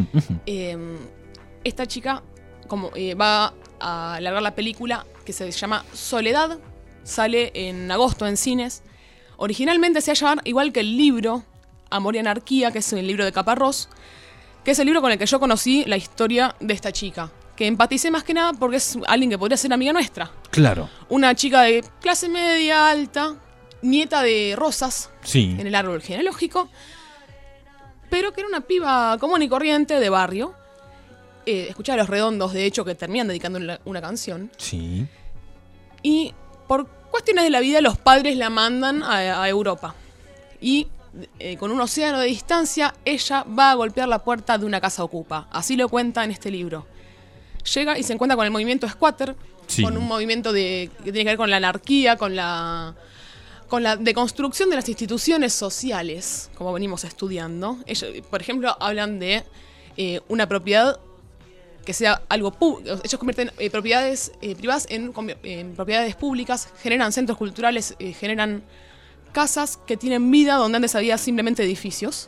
Esta chica va a largar la película que se llama Soledad, sale en agosto en cines. Originalmente se va a llamar igual que el libro Amor y Anarquía, que es el libro de Caparrós, que es el libro con el que yo conocí la historia de esta chica, que empaticé más que nada porque es alguien que podría ser amiga nuestra. Claro. Una chica de clase media alta, nieta de Rosas, sí, en el árbol genealógico, pero que era una piba común y corriente de barrio. Escuchaba a Los Redondos, de hecho, que terminan dedicando una canción. Sí. Y por cuestiones de la vida, los padres la mandan a Europa. Y con un océano de distancia, ella va a golpear la puerta de una casa ocupa. Así lo cuenta en este libro. Llega y se encuentra con el movimiento squatter, sí, con un movimiento que tiene que ver con la anarquía, con con la deconstrucción de las instituciones sociales, como venimos estudiando. Ellos, por ejemplo, hablan de una propiedad que sea algo público. Ellos convierten propiedades privadas en propiedades públicas, generan centros culturales, generan casas que tienen vida donde antes había simplemente edificios.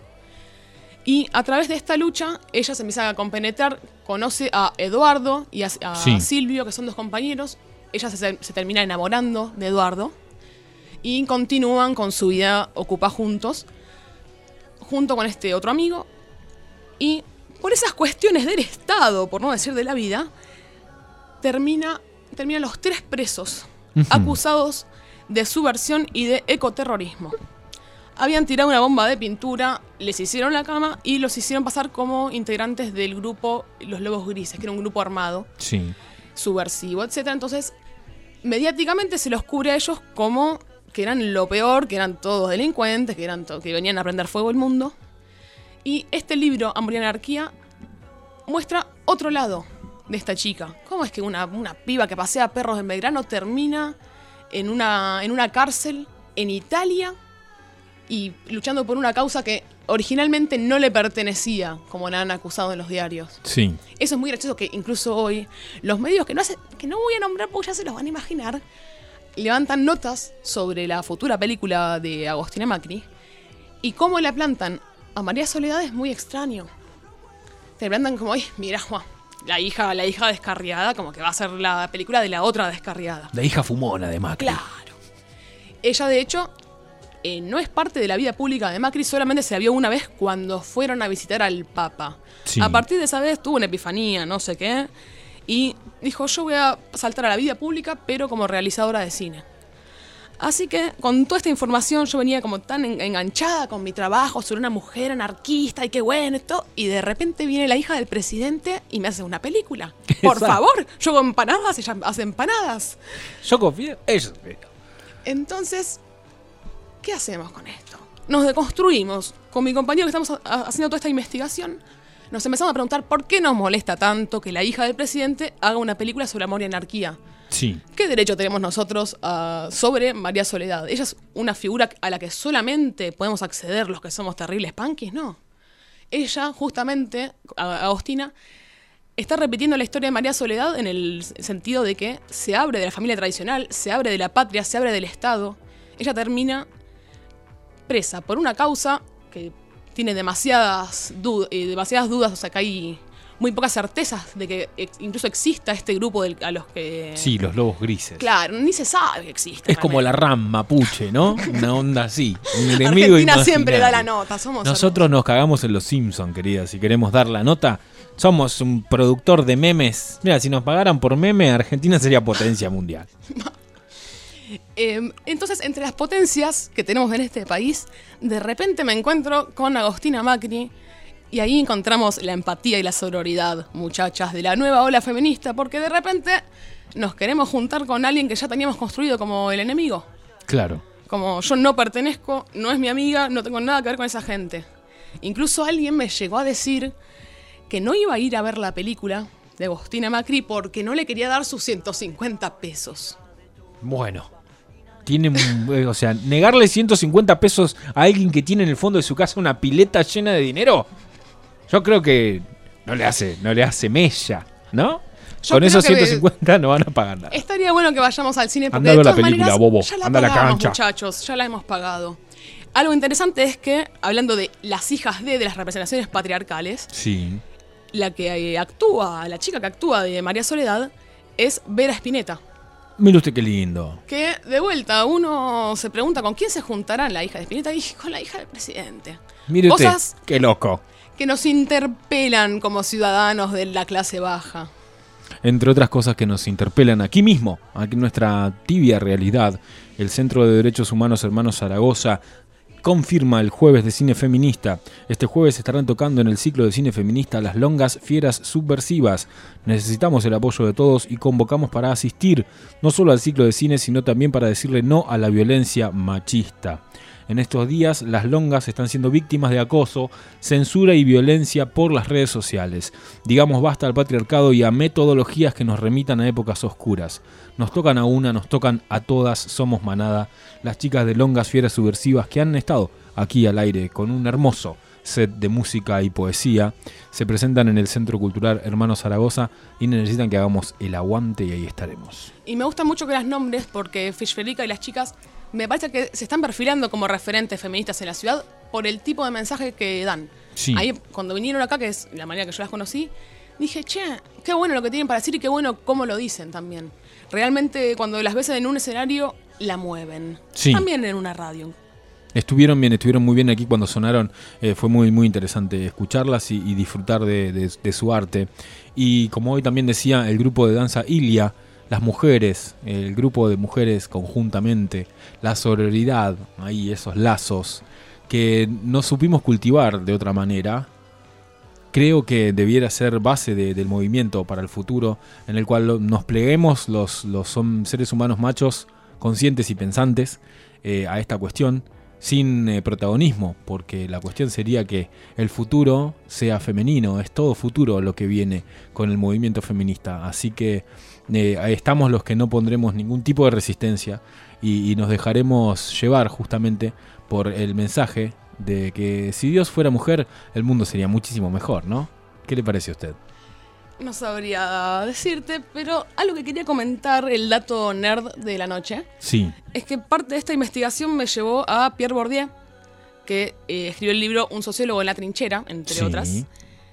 Y a través de esta lucha, ella se empieza a compenetrar, conoce a Eduardo y a Silvio, que son dos compañeros. Ella se termina enamorando de Eduardo y continúan con su vida ocupa juntos, junto con este otro amigo. Y por esas cuestiones del Estado, por no decir de la vida, terminan los 3 presos, acusados de subversión y de ecoterrorismo. Habían tirado una bomba de pintura, les hicieron la cama y los hicieron pasar como integrantes del grupo Los Lobos Grises, que era un grupo armado, subversivo, etc. Entonces, mediáticamente se los cubre a ellos como que eran lo peor, que eran todos delincuentes, que venían a prender fuego el mundo. Y este libro, Amor y Anarquía, muestra otro lado de esta chica. ¿Cómo es que una piba que pasea perros en Belgrano termina en una cárcel en Italia y luchando por una causa que originalmente no le pertenecía, como la han acusado en los diarios? Sí. Eso es muy gracioso, que incluso hoy los medios que no voy a nombrar porque ya se los van a imaginar, levantan notas sobre la futura película de Agostina Macri y cómo la plantan a María Soledad es muy extraño. Te plantan como, mira, Juan, la hija descarriada, como que va a ser la película de la otra descarriada. La hija fumona de Macri. Claro. Ella, de hecho, no es parte de la vida pública de Macri, solamente se la vio una vez cuando fueron a visitar al Papa. Sí. A partir de esa vez tuvo una epifanía, no sé qué, y dijo, yo voy a saltar a la vida pública, pero como realizadora de cine. Así que con toda esta información yo venía como tan enganchada con mi trabajo sobre una mujer anarquista y qué bueno esto, y de repente viene la hija del presidente y me hace una película. Por favor, yo hago empanadas, ella hace empanadas. Yo confío, ella. Entonces, ¿qué hacemos con esto? Nos deconstruimos. Con mi compañero que estamos haciendo toda esta investigación, nos empezamos a preguntar por qué nos molesta tanto que la hija del presidente haga una película sobre amor y anarquía. Sí. ¿Qué derecho tenemos nosotros sobre María Soledad? ¿Ella es una figura a la que solamente podemos acceder los que somos terribles punkis? No. Ella, justamente, Agostina, está repitiendo la historia de María Soledad en el sentido de que se abre de la familia tradicional, se abre de la patria, se abre del Estado. Ella termina presa por una causa que tiene demasiadas dudas, o sea, que hay muy pocas certezas de que incluso exista este grupo a los que... Sí, los lobos grises. Claro, ni se sabe que existe. Es realmente como la RAM mapuche, ¿no? Una onda así. Un enemigo Argentina imaginario. Siempre da la nota. Nosotros nos cagamos en los Simpsons, querida. Si queremos dar la nota, somos un productor de memes. Mira, si nos pagaran por meme, Argentina sería potencia mundial. Entonces, entre las potencias que tenemos en este país, de repente me encuentro con Agostina Macri. Y ahí encontramos la empatía y la sororidad, muchachas, de la nueva ola feminista, porque de repente nos queremos juntar con alguien que ya teníamos construido como el enemigo. Claro. Como yo no pertenezco, no es mi amiga, no tengo nada que ver con esa gente. Incluso alguien me llegó a decir que no iba a ir a ver la película de Agostina Macri porque no le quería dar sus 150 pesos. Bueno. O sea, negarle 150 pesos a alguien que tiene en el fondo de su casa una pileta llena de dinero... Yo creo que no le hace mella, ¿no? Con esos 150 no van a pagar nada. Estaría bueno que vayamos al cine porque anda a ver la película, maneras, bobo. Ya la anda a la pagamos, cancha. Muchachos, ya la hemos pagado. Algo interesante es que, hablando de las hijas de las representaciones patriarcales, sí, la chica que actúa de María Soledad es Vera Spinetta. Mire usted qué lindo. Que, de vuelta, uno se pregunta con quién se juntarán la hija de Spinetta y con la hija del presidente. Mire usted, cosas qué loco. Que nos interpelan como ciudadanos de la clase baja. Entre otras cosas que nos interpelan aquí mismo, aquí en nuestra tibia realidad, el Centro de Derechos Humanos Hermanos Zaragoza confirma el jueves de cine feminista. Este jueves estarán tocando en el ciclo de cine feminista Las Longas Fieras Subversivas. Necesitamos el apoyo de todos y convocamos para asistir, no solo al ciclo de cine, sino también para decirle no a la violencia machista. En estos días las longas están siendo víctimas de acoso, censura y violencia por las redes sociales. Digamos basta al patriarcado y a metodologías que nos remitan a épocas oscuras. Nos tocan a una, nos tocan a todas, somos manada. Las chicas de Longas Fieras Subversivas que han estado aquí al aire con un hermoso set de música y poesía, se presentan en el Centro Cultural Hermanos Zaragoza y necesitan que hagamos el aguante y ahí estaremos. Y me gusta mucho que las nombres porque Fish Federica y las chicas me parece que se están perfilando como referentes feministas en la ciudad por el tipo de mensaje que dan. Sí. Ahí cuando vinieron acá, que es la manera que yo las conocí, dije, che, qué bueno lo que tienen para decir y qué bueno cómo lo dicen también. Realmente cuando las ves en un escenario, la mueven. Sí. También en una radio. Estuvieron muy bien aquí cuando sonaron, fue muy interesante escucharlas y disfrutar de su arte. Y como hoy también decía el grupo de danza Ilia, las mujeres, el grupo de mujeres conjuntamente, la sororidad, ahí esos lazos que no supimos cultivar de otra manera, creo que debiera ser base del movimiento para el futuro, en el cual nos pleguemos los seres humanos machos conscientes y pensantes a esta cuestión, sin protagonismo, porque la cuestión sería que el futuro sea femenino, es todo futuro lo que viene con el movimiento feminista, así que ahí estamos los que no pondremos ningún tipo de resistencia y nos dejaremos llevar justamente por el mensaje de que si Dios fuera mujer, el mundo sería muchísimo mejor, ¿no? ¿Qué le parece a usted? No sabría decirte, pero algo que quería comentar, el dato nerd de la noche, sí, es que parte de esta investigación me llevó a Pierre Bourdieu, que escribió el libro Un sociólogo en la trinchera, entre sí, otras.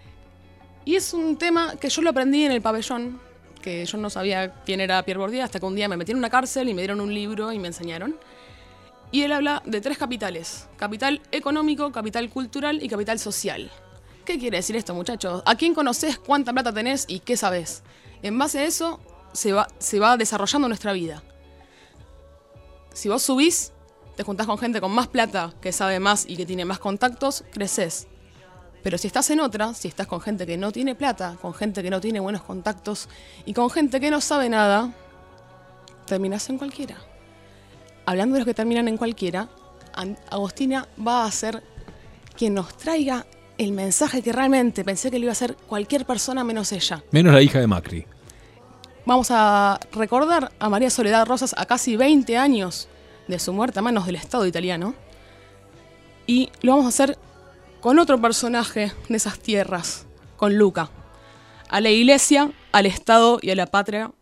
Y es un tema que yo lo aprendí en el pabellón, que yo no sabía quién era Pierre Bourdieu, hasta que un día me metí en una cárcel y me dieron un libro y me enseñaron. Y él habla de 3 capitales: capital económico, capital cultural y capital social. ¿Qué quiere decir esto, muchachos? ¿A quién conocés, cuánta plata tenés y qué sabés? En base a eso se va desarrollando nuestra vida. Si vos subís, te juntás con gente con más plata, que sabe más y que tiene más contactos, creces. Pero si estás en otra, si estás con gente que no tiene plata, con gente que no tiene buenos contactos y con gente que no sabe nada, terminás en cualquiera. Hablando de los que terminan en cualquiera, Agostina va a ser quien nos traiga el mensaje que realmente pensé que le iba a hacer cualquier persona menos ella. Menos la hija de Macri. Vamos a recordar a María Soledad Rosas a casi 20 años de su muerte a manos del Estado italiano. Y lo vamos a hacer con otro personaje de esas tierras, con Luca. A la iglesia, al Estado y a la patria.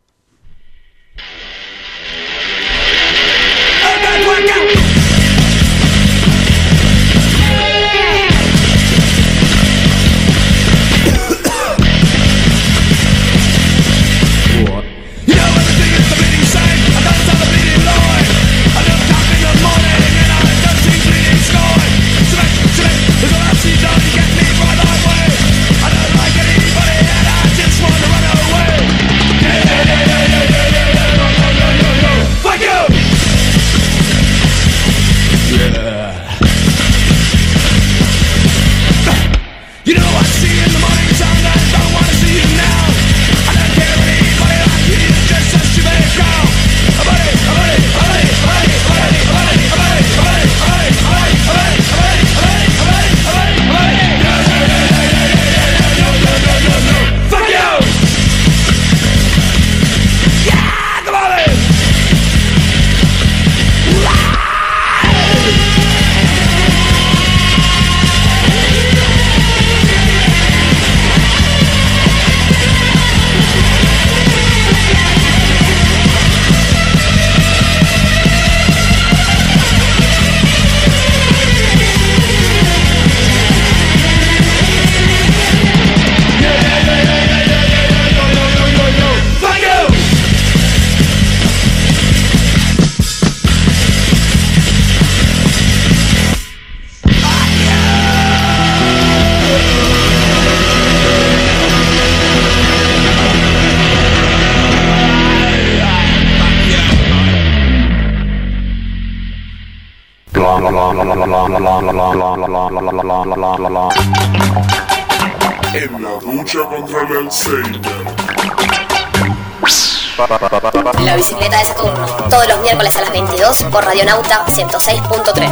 En la lucha contra el Alzheimer. La bicicleta de Saturno, todos los miércoles a las 22 por Radionauta 106.3.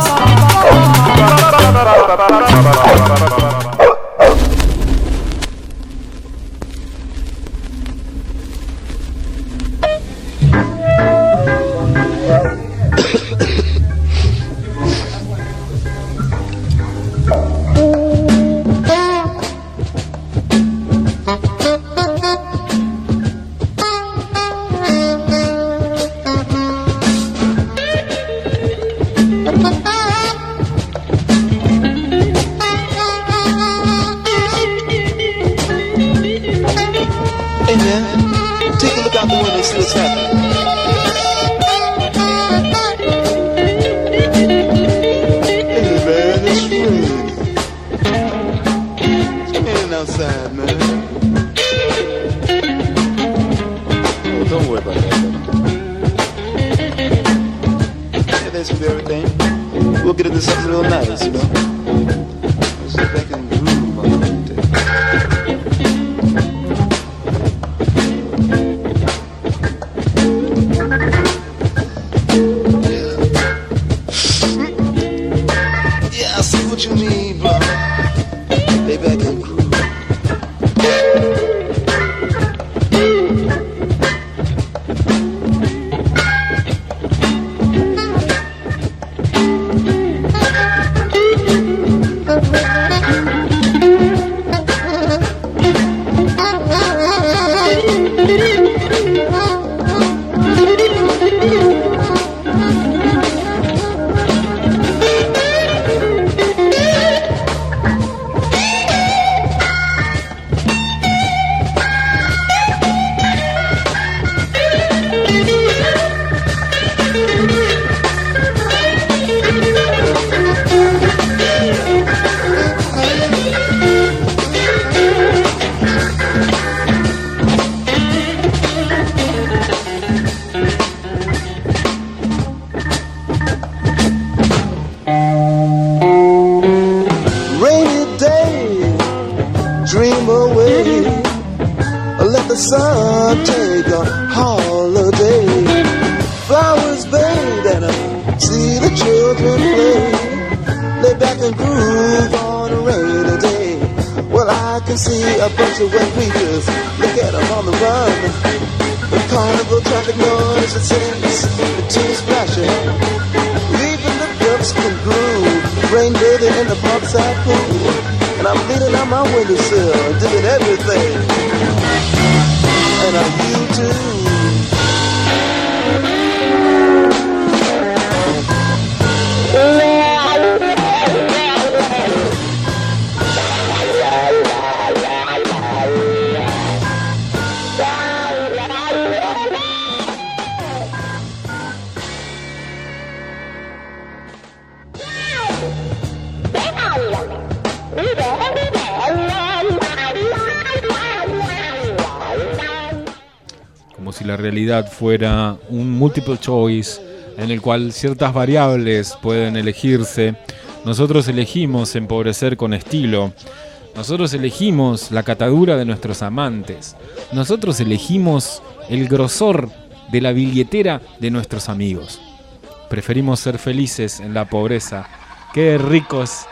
Como si la realidad fuera un multiple choice en el cual ciertas variables pueden elegirse. Nosotros elegimos empobrecer con estilo. Nosotros elegimos la catadura de nuestros amantes. Nosotros elegimos el grosor de la billetera de nuestros amigos. Preferimos ser felices en la pobreza que ricos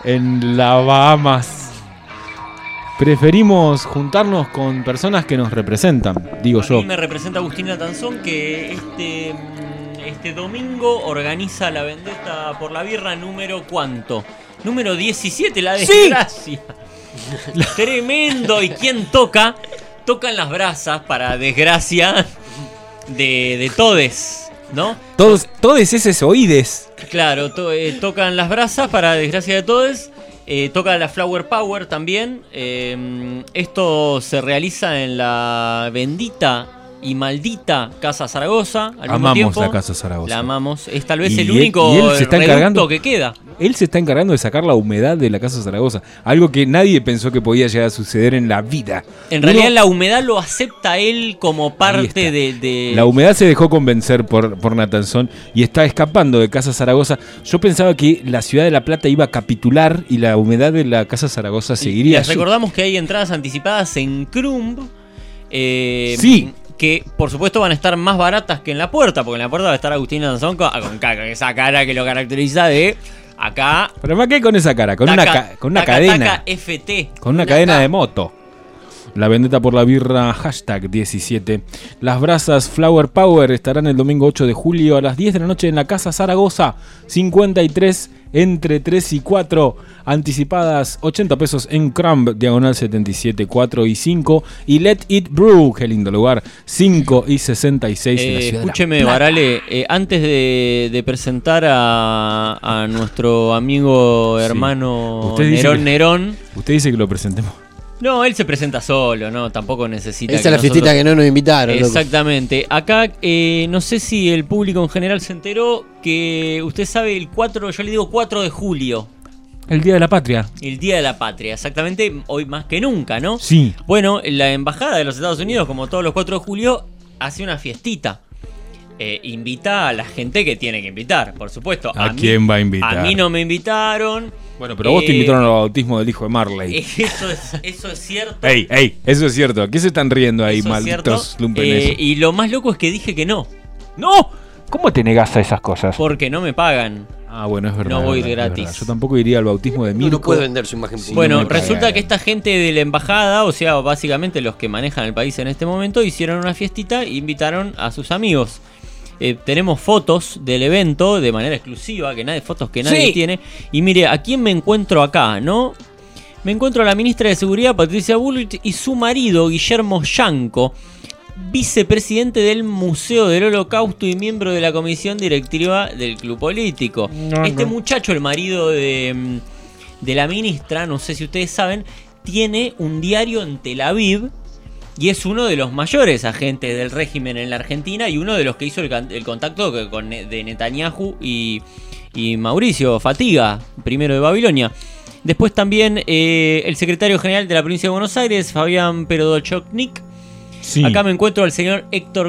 en las Bahamas. Preferimos juntarnos con personas que nos representan, digo yo. A mí me representa Agustina Tanzón, que este domingo organiza la vendetta por la birra número ¿cuánto? Número 17, la desgracia. ¡Sí! Tremendo. ¿Y quién toca? Tocan las brasas para desgracia de todes, ¿no? Todes esos oídes. Claro, tocan las brasas para desgracia de todes. Toca la Flower Power también. Esto se realiza en la bendita y maldita Casa Zaragoza. Amamos la Casa Zaragoza. La amamos. Es tal vez el único reducto que queda. Él se está encargando de sacar la humedad de la Casa Zaragoza. Algo que nadie pensó que podía llegar a suceder en la vida. En realidad la humedad lo acepta él como parte de... La humedad se dejó convencer por Natanzón y está escapando de Casa Zaragoza. Yo pensaba que la ciudad de La Plata iba a capitular y la humedad de la Casa Zaragoza seguiría. Les recordamos que hay entradas anticipadas en Crumb. Sí. que por supuesto van a estar más baratas que en la puerta, porque en la puerta va a estar Agustín Danzón con esa cara que lo caracteriza de acá. Pero más que con esa cara, con una cadena. FT. Con una cadena de moto. La vendetta por la birra #17. Las brasas Flower Power estarán el domingo 8 de julio a las 10 de la noche en la Casa Zaragoza 53 entre 3 y 4. Anticipadas 80 pesos en Crumb, diagonal 77, 4 y 5. Y Let It Brew, qué lindo lugar, 5 y 66 en la ciudad. Escúcheme, de La Plata. Barale, antes de presentar a nuestro amigo hermano Nerón. Usted dice que lo presentemos. No, él se presenta solo, no, tampoco necesita. Esa es la fiestita que no nos invitaron. Exactamente. Loco. Acá, no sé si el público en general se enteró que usted sabe el 4, yo le digo 4 de julio. El Día de la Patria. El Día de la Patria, exactamente, hoy más que nunca, ¿no? Sí. Bueno, la Embajada de los Estados Unidos, como todos los 4 de julio, hace una fiestita. Invita a la gente que tiene que invitar, por supuesto. ¿A quién va a invitar? A mí no me invitaron. Bueno, pero vos te invitaron al bautismo del hijo de Marley. Eso es cierto. Ey, eso es cierto. ¿Qué se están riendo ahí, Eso malditos lumpenes? Y lo más loco es que dije que no. ¡No! ¿Cómo te negás a esas cosas? Porque no me pagan. Ah, bueno, es verdad. No voy es verdad, gratis. es verdad. Yo tampoco iría al bautismo de Mirko. No puede vender su imagen pública. Bueno, resulta que esta gente de la embajada, o sea, básicamente los que manejan el país en este momento, hicieron una fiestita e invitaron a sus amigos. Tenemos fotos del evento de manera exclusiva, fotos que nadie tiene. Y mire, ¿a quién me encuentro acá, no? Me encuentro a la ministra de Seguridad, Patricia Bullrich, y su marido, Guillermo Yanco, vicepresidente del Museo del Holocausto y miembro de la comisión directiva del club político. Este muchacho, el marido de la ministra, no sé si ustedes saben, tiene un diario en Tel Aviv. Y es uno de los mayores agentes del régimen en la Argentina y uno de los que hizo el contacto de Netanyahu y Mauricio Fatiga, primero de Babilonia. Después también el secretario general de la provincia de Buenos Aires, Fabián Perodochnik. Sí. Acá me encuentro al señor Héctor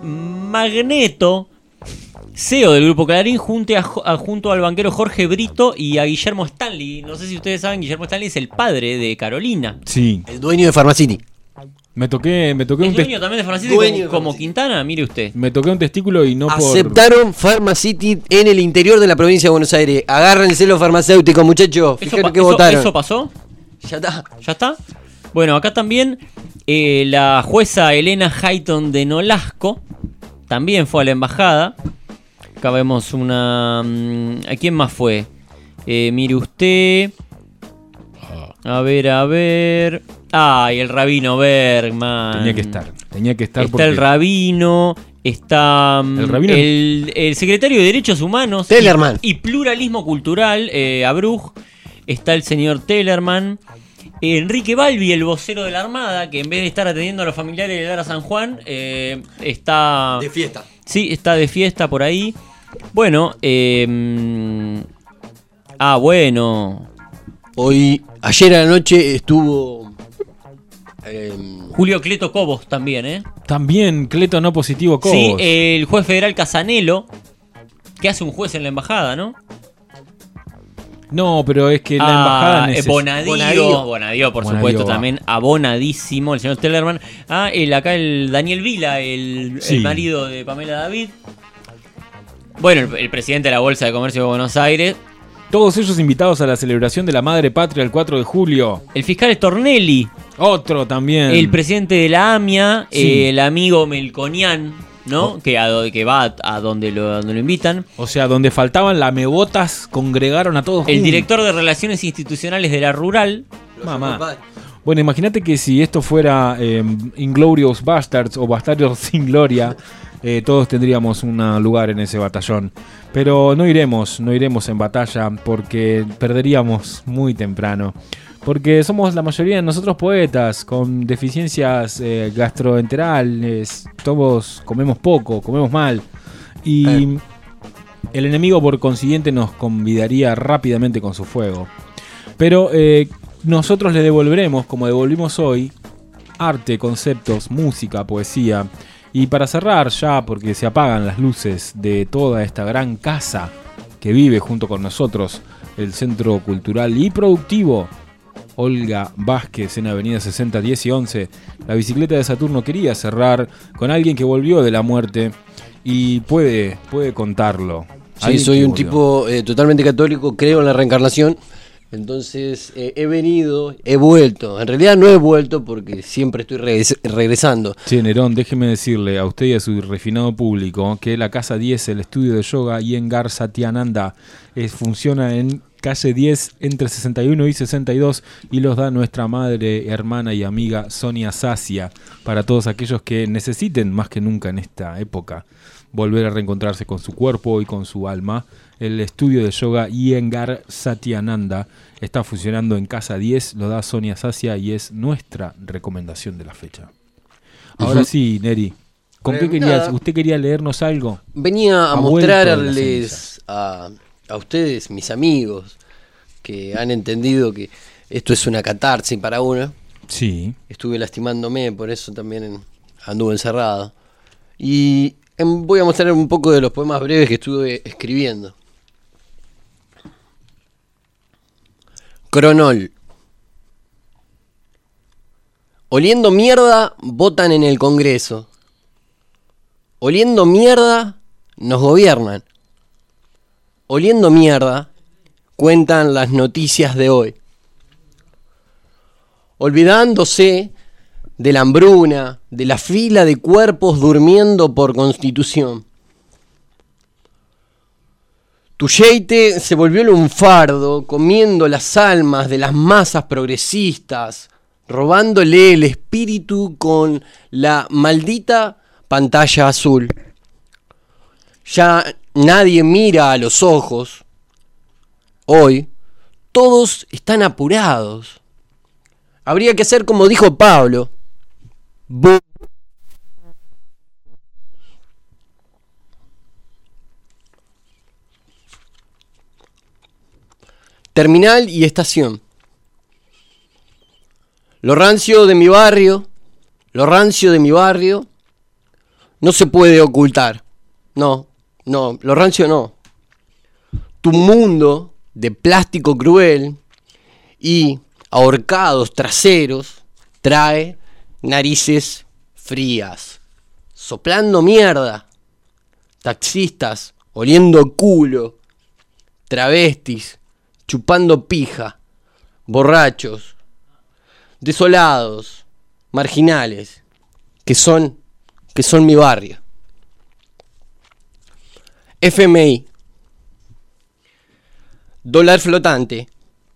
Magneto, CEO del Grupo Clarín, junto al banquero Jorge Brito y a Guillermo Stanley. No sé si ustedes saben, Guillermo Stanley es el padre de Carolina. Sí. El dueño de Pharmacity. Me toqué un dueño también de Pharmacity como Quintana, mire usted. Me toqué un testículo y no Aceptaron Pharmacity en el interior de la provincia de Buenos Aires. Agárrense los farmacéuticos, muchachos. Fíjate que votaron. ¿Eso pasó? Ya está. ¿Ya está? Bueno, acá también la jueza Elena Hayton de Nolasco también fue a la embajada. Acá vemos una... ¿A quién más fue? Mire usted... A ver... Ay, el rabino Bergman. Tenía que estar. Está el rabino, está el secretario de Derechos Humanos Tellerman y Pluralismo Cultural, Abruj. Está el señor Tellerman. Enrique Balbi, el vocero de la Armada, que en vez de estar atendiendo a los familiares de Lara San Juan, está... De fiesta. Sí, está de fiesta por ahí. Bueno, bueno. Ayer a la noche estuvo... Julio Cleto Cobos también, ¿eh? También Cleto no positivo Cobos. Sí, el juez federal Casanelo. ¿Qué hace un juez en la embajada, no? No, pero es que la embajada Bonadío, por supuesto, también abonadísimo, el señor Tellerman. Acá el Daniel Vila, el marido de Pamela David. Bueno, el presidente de la Bolsa de Comercio de Buenos Aires. Todos ellos invitados a la celebración de la Madre Patria el 4 de julio. El fiscal Stornelli. Otro también. El presidente de la AMIA, el amigo Melconian, ¿no? Que va a donde lo invitan. O sea, donde faltaban lamebotas, congregaron a todos. El director de Relaciones Institucionales de la Rural. Mamá. Bueno, imagínate que si esto fuera Inglorious Bastards o Bastardos sin Gloria, todos tendríamos un lugar en ese batallón. Pero no iremos en batalla porque perderíamos muy temprano. Porque somos la mayoría de nosotros poetas con deficiencias gastroenterales, todos comemos poco, comemos mal. Y el enemigo por consiguiente nos convidaría rápidamente con su fuego. Pero nosotros le devolveremos, como devolvimos hoy, arte, conceptos, música, poesía. Y para cerrar ya, porque se apagan las luces de toda esta gran casa que vive junto con nosotros, el Centro Cultural y Productivo Olga Vázquez en Avenida 60, 10 y 11. La bicicleta de Saturno quería cerrar con alguien que volvió de la muerte y puede contarlo. Sí, soy un tipo totalmente católico, creo en la reencarnación. Entonces he vuelto. En realidad no he vuelto porque siempre estoy regresando. Sí, Nerón, déjeme decirle a usted y a su refinado público que la Casa 10, el estudio de yoga Iyengar Satyananda, funciona en calle 10 entre 61 y 62 y los da nuestra madre, hermana y amiga Sonia Sacia, para todos aquellos que necesiten más que nunca en esta época volver a reencontrarse con su cuerpo y con su alma. El estudio de yoga Iyengar Satyananda está funcionando en Casa 10, lo da Sonia Sacia y es nuestra recomendación de la fecha. Ahora sí, Neri, ¿con qué querías? ¿Usted quería leernos algo? Venía a mostrarles a ustedes, mis amigos, que han entendido que esto es una catarsis para uno. Sí. Estuve lastimándome, por eso también anduve encerrado. Y voy a mostrar un poco de los poemas breves que estuve escribiendo. Cronol. Oliendo mierda, votan en el Congreso. Oliendo mierda, nos gobiernan. Oliendo mierda, cuentan las noticias de hoy. Olvidándose de la hambruna, de la fila de cuerpos durmiendo por constitución. Tu yeite se volvió lunfardo, comiendo las almas de las masas progresistas, robándole el espíritu con la maldita pantalla azul. Ya nadie mira a los ojos. Hoy todos están apurados. Habría que hacer como dijo Pablo. Terminal y estación. Lo rancio de mi barrio no se puede ocultar. No, lo rancio no. Tu mundo de plástico cruel y ahorcados traseros trae narices frías, soplando mierda, taxistas oliendo culo, travestis chupando pija, borrachos, desolados, marginales, que son mi barrio. FMI. Dólar flotante.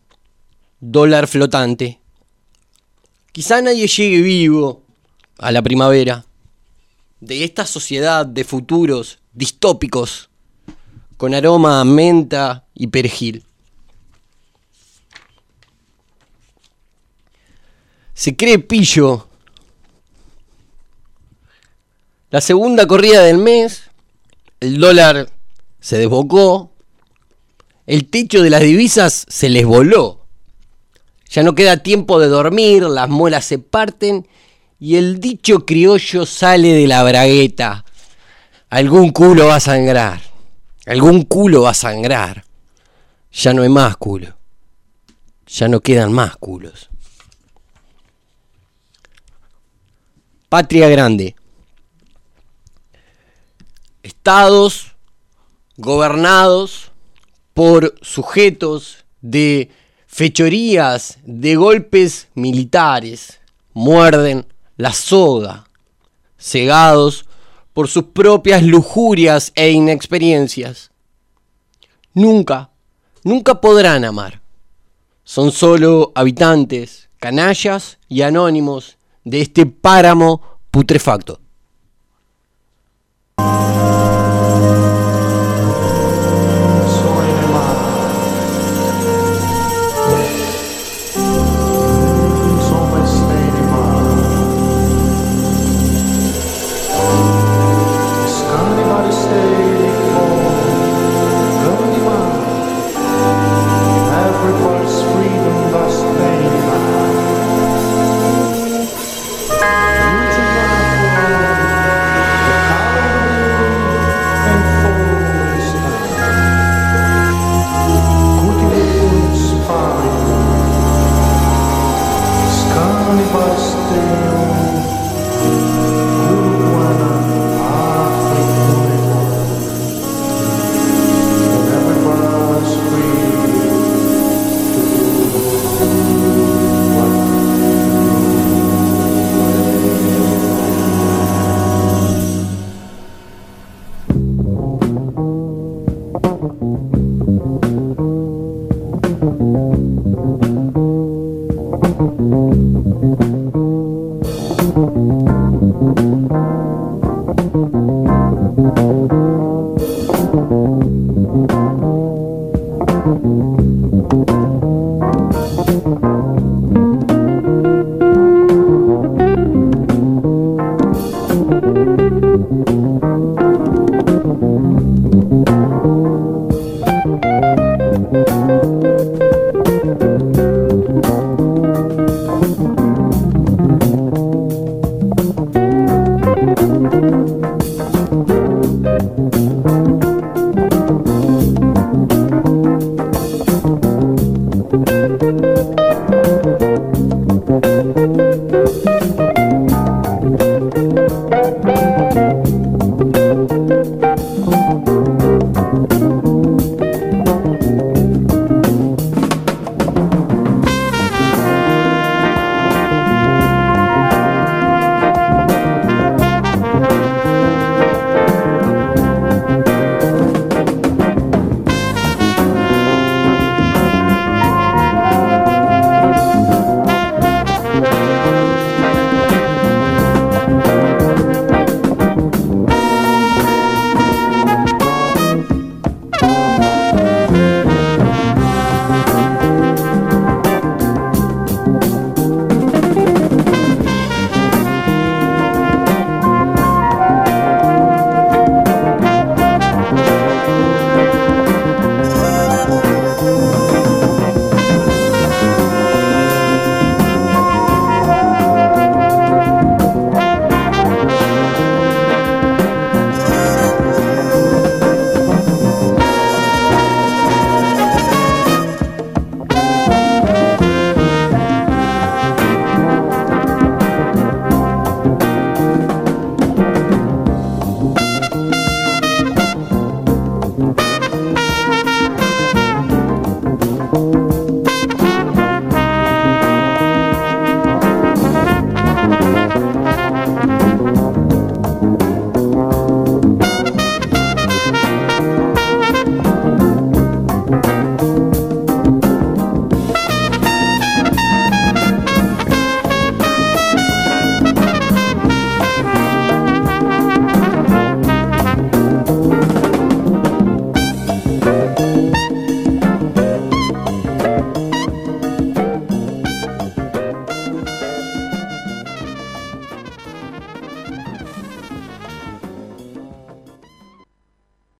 Quizá nadie llegue vivo a la primavera de esta sociedad de futuros distópicos con aroma a menta y perejil. Se cree pillo. La segunda corrida del mes, el dólar se desbocó, el techo de las divisas se les voló. Ya no queda tiempo de dormir, las muelas se parten y el dicho criollo sale de la bragueta. Algún culo va a sangrar. Ya no hay más culo. Ya no quedan más culos. Patria grande. Estados gobernados por sujetos de fechorías, de golpes militares, muerden la soga, cegados por sus propias lujurias e inexperiencias. Nunca podrán amar. Son solo habitantes, canallas y anónimos de este páramo putrefacto.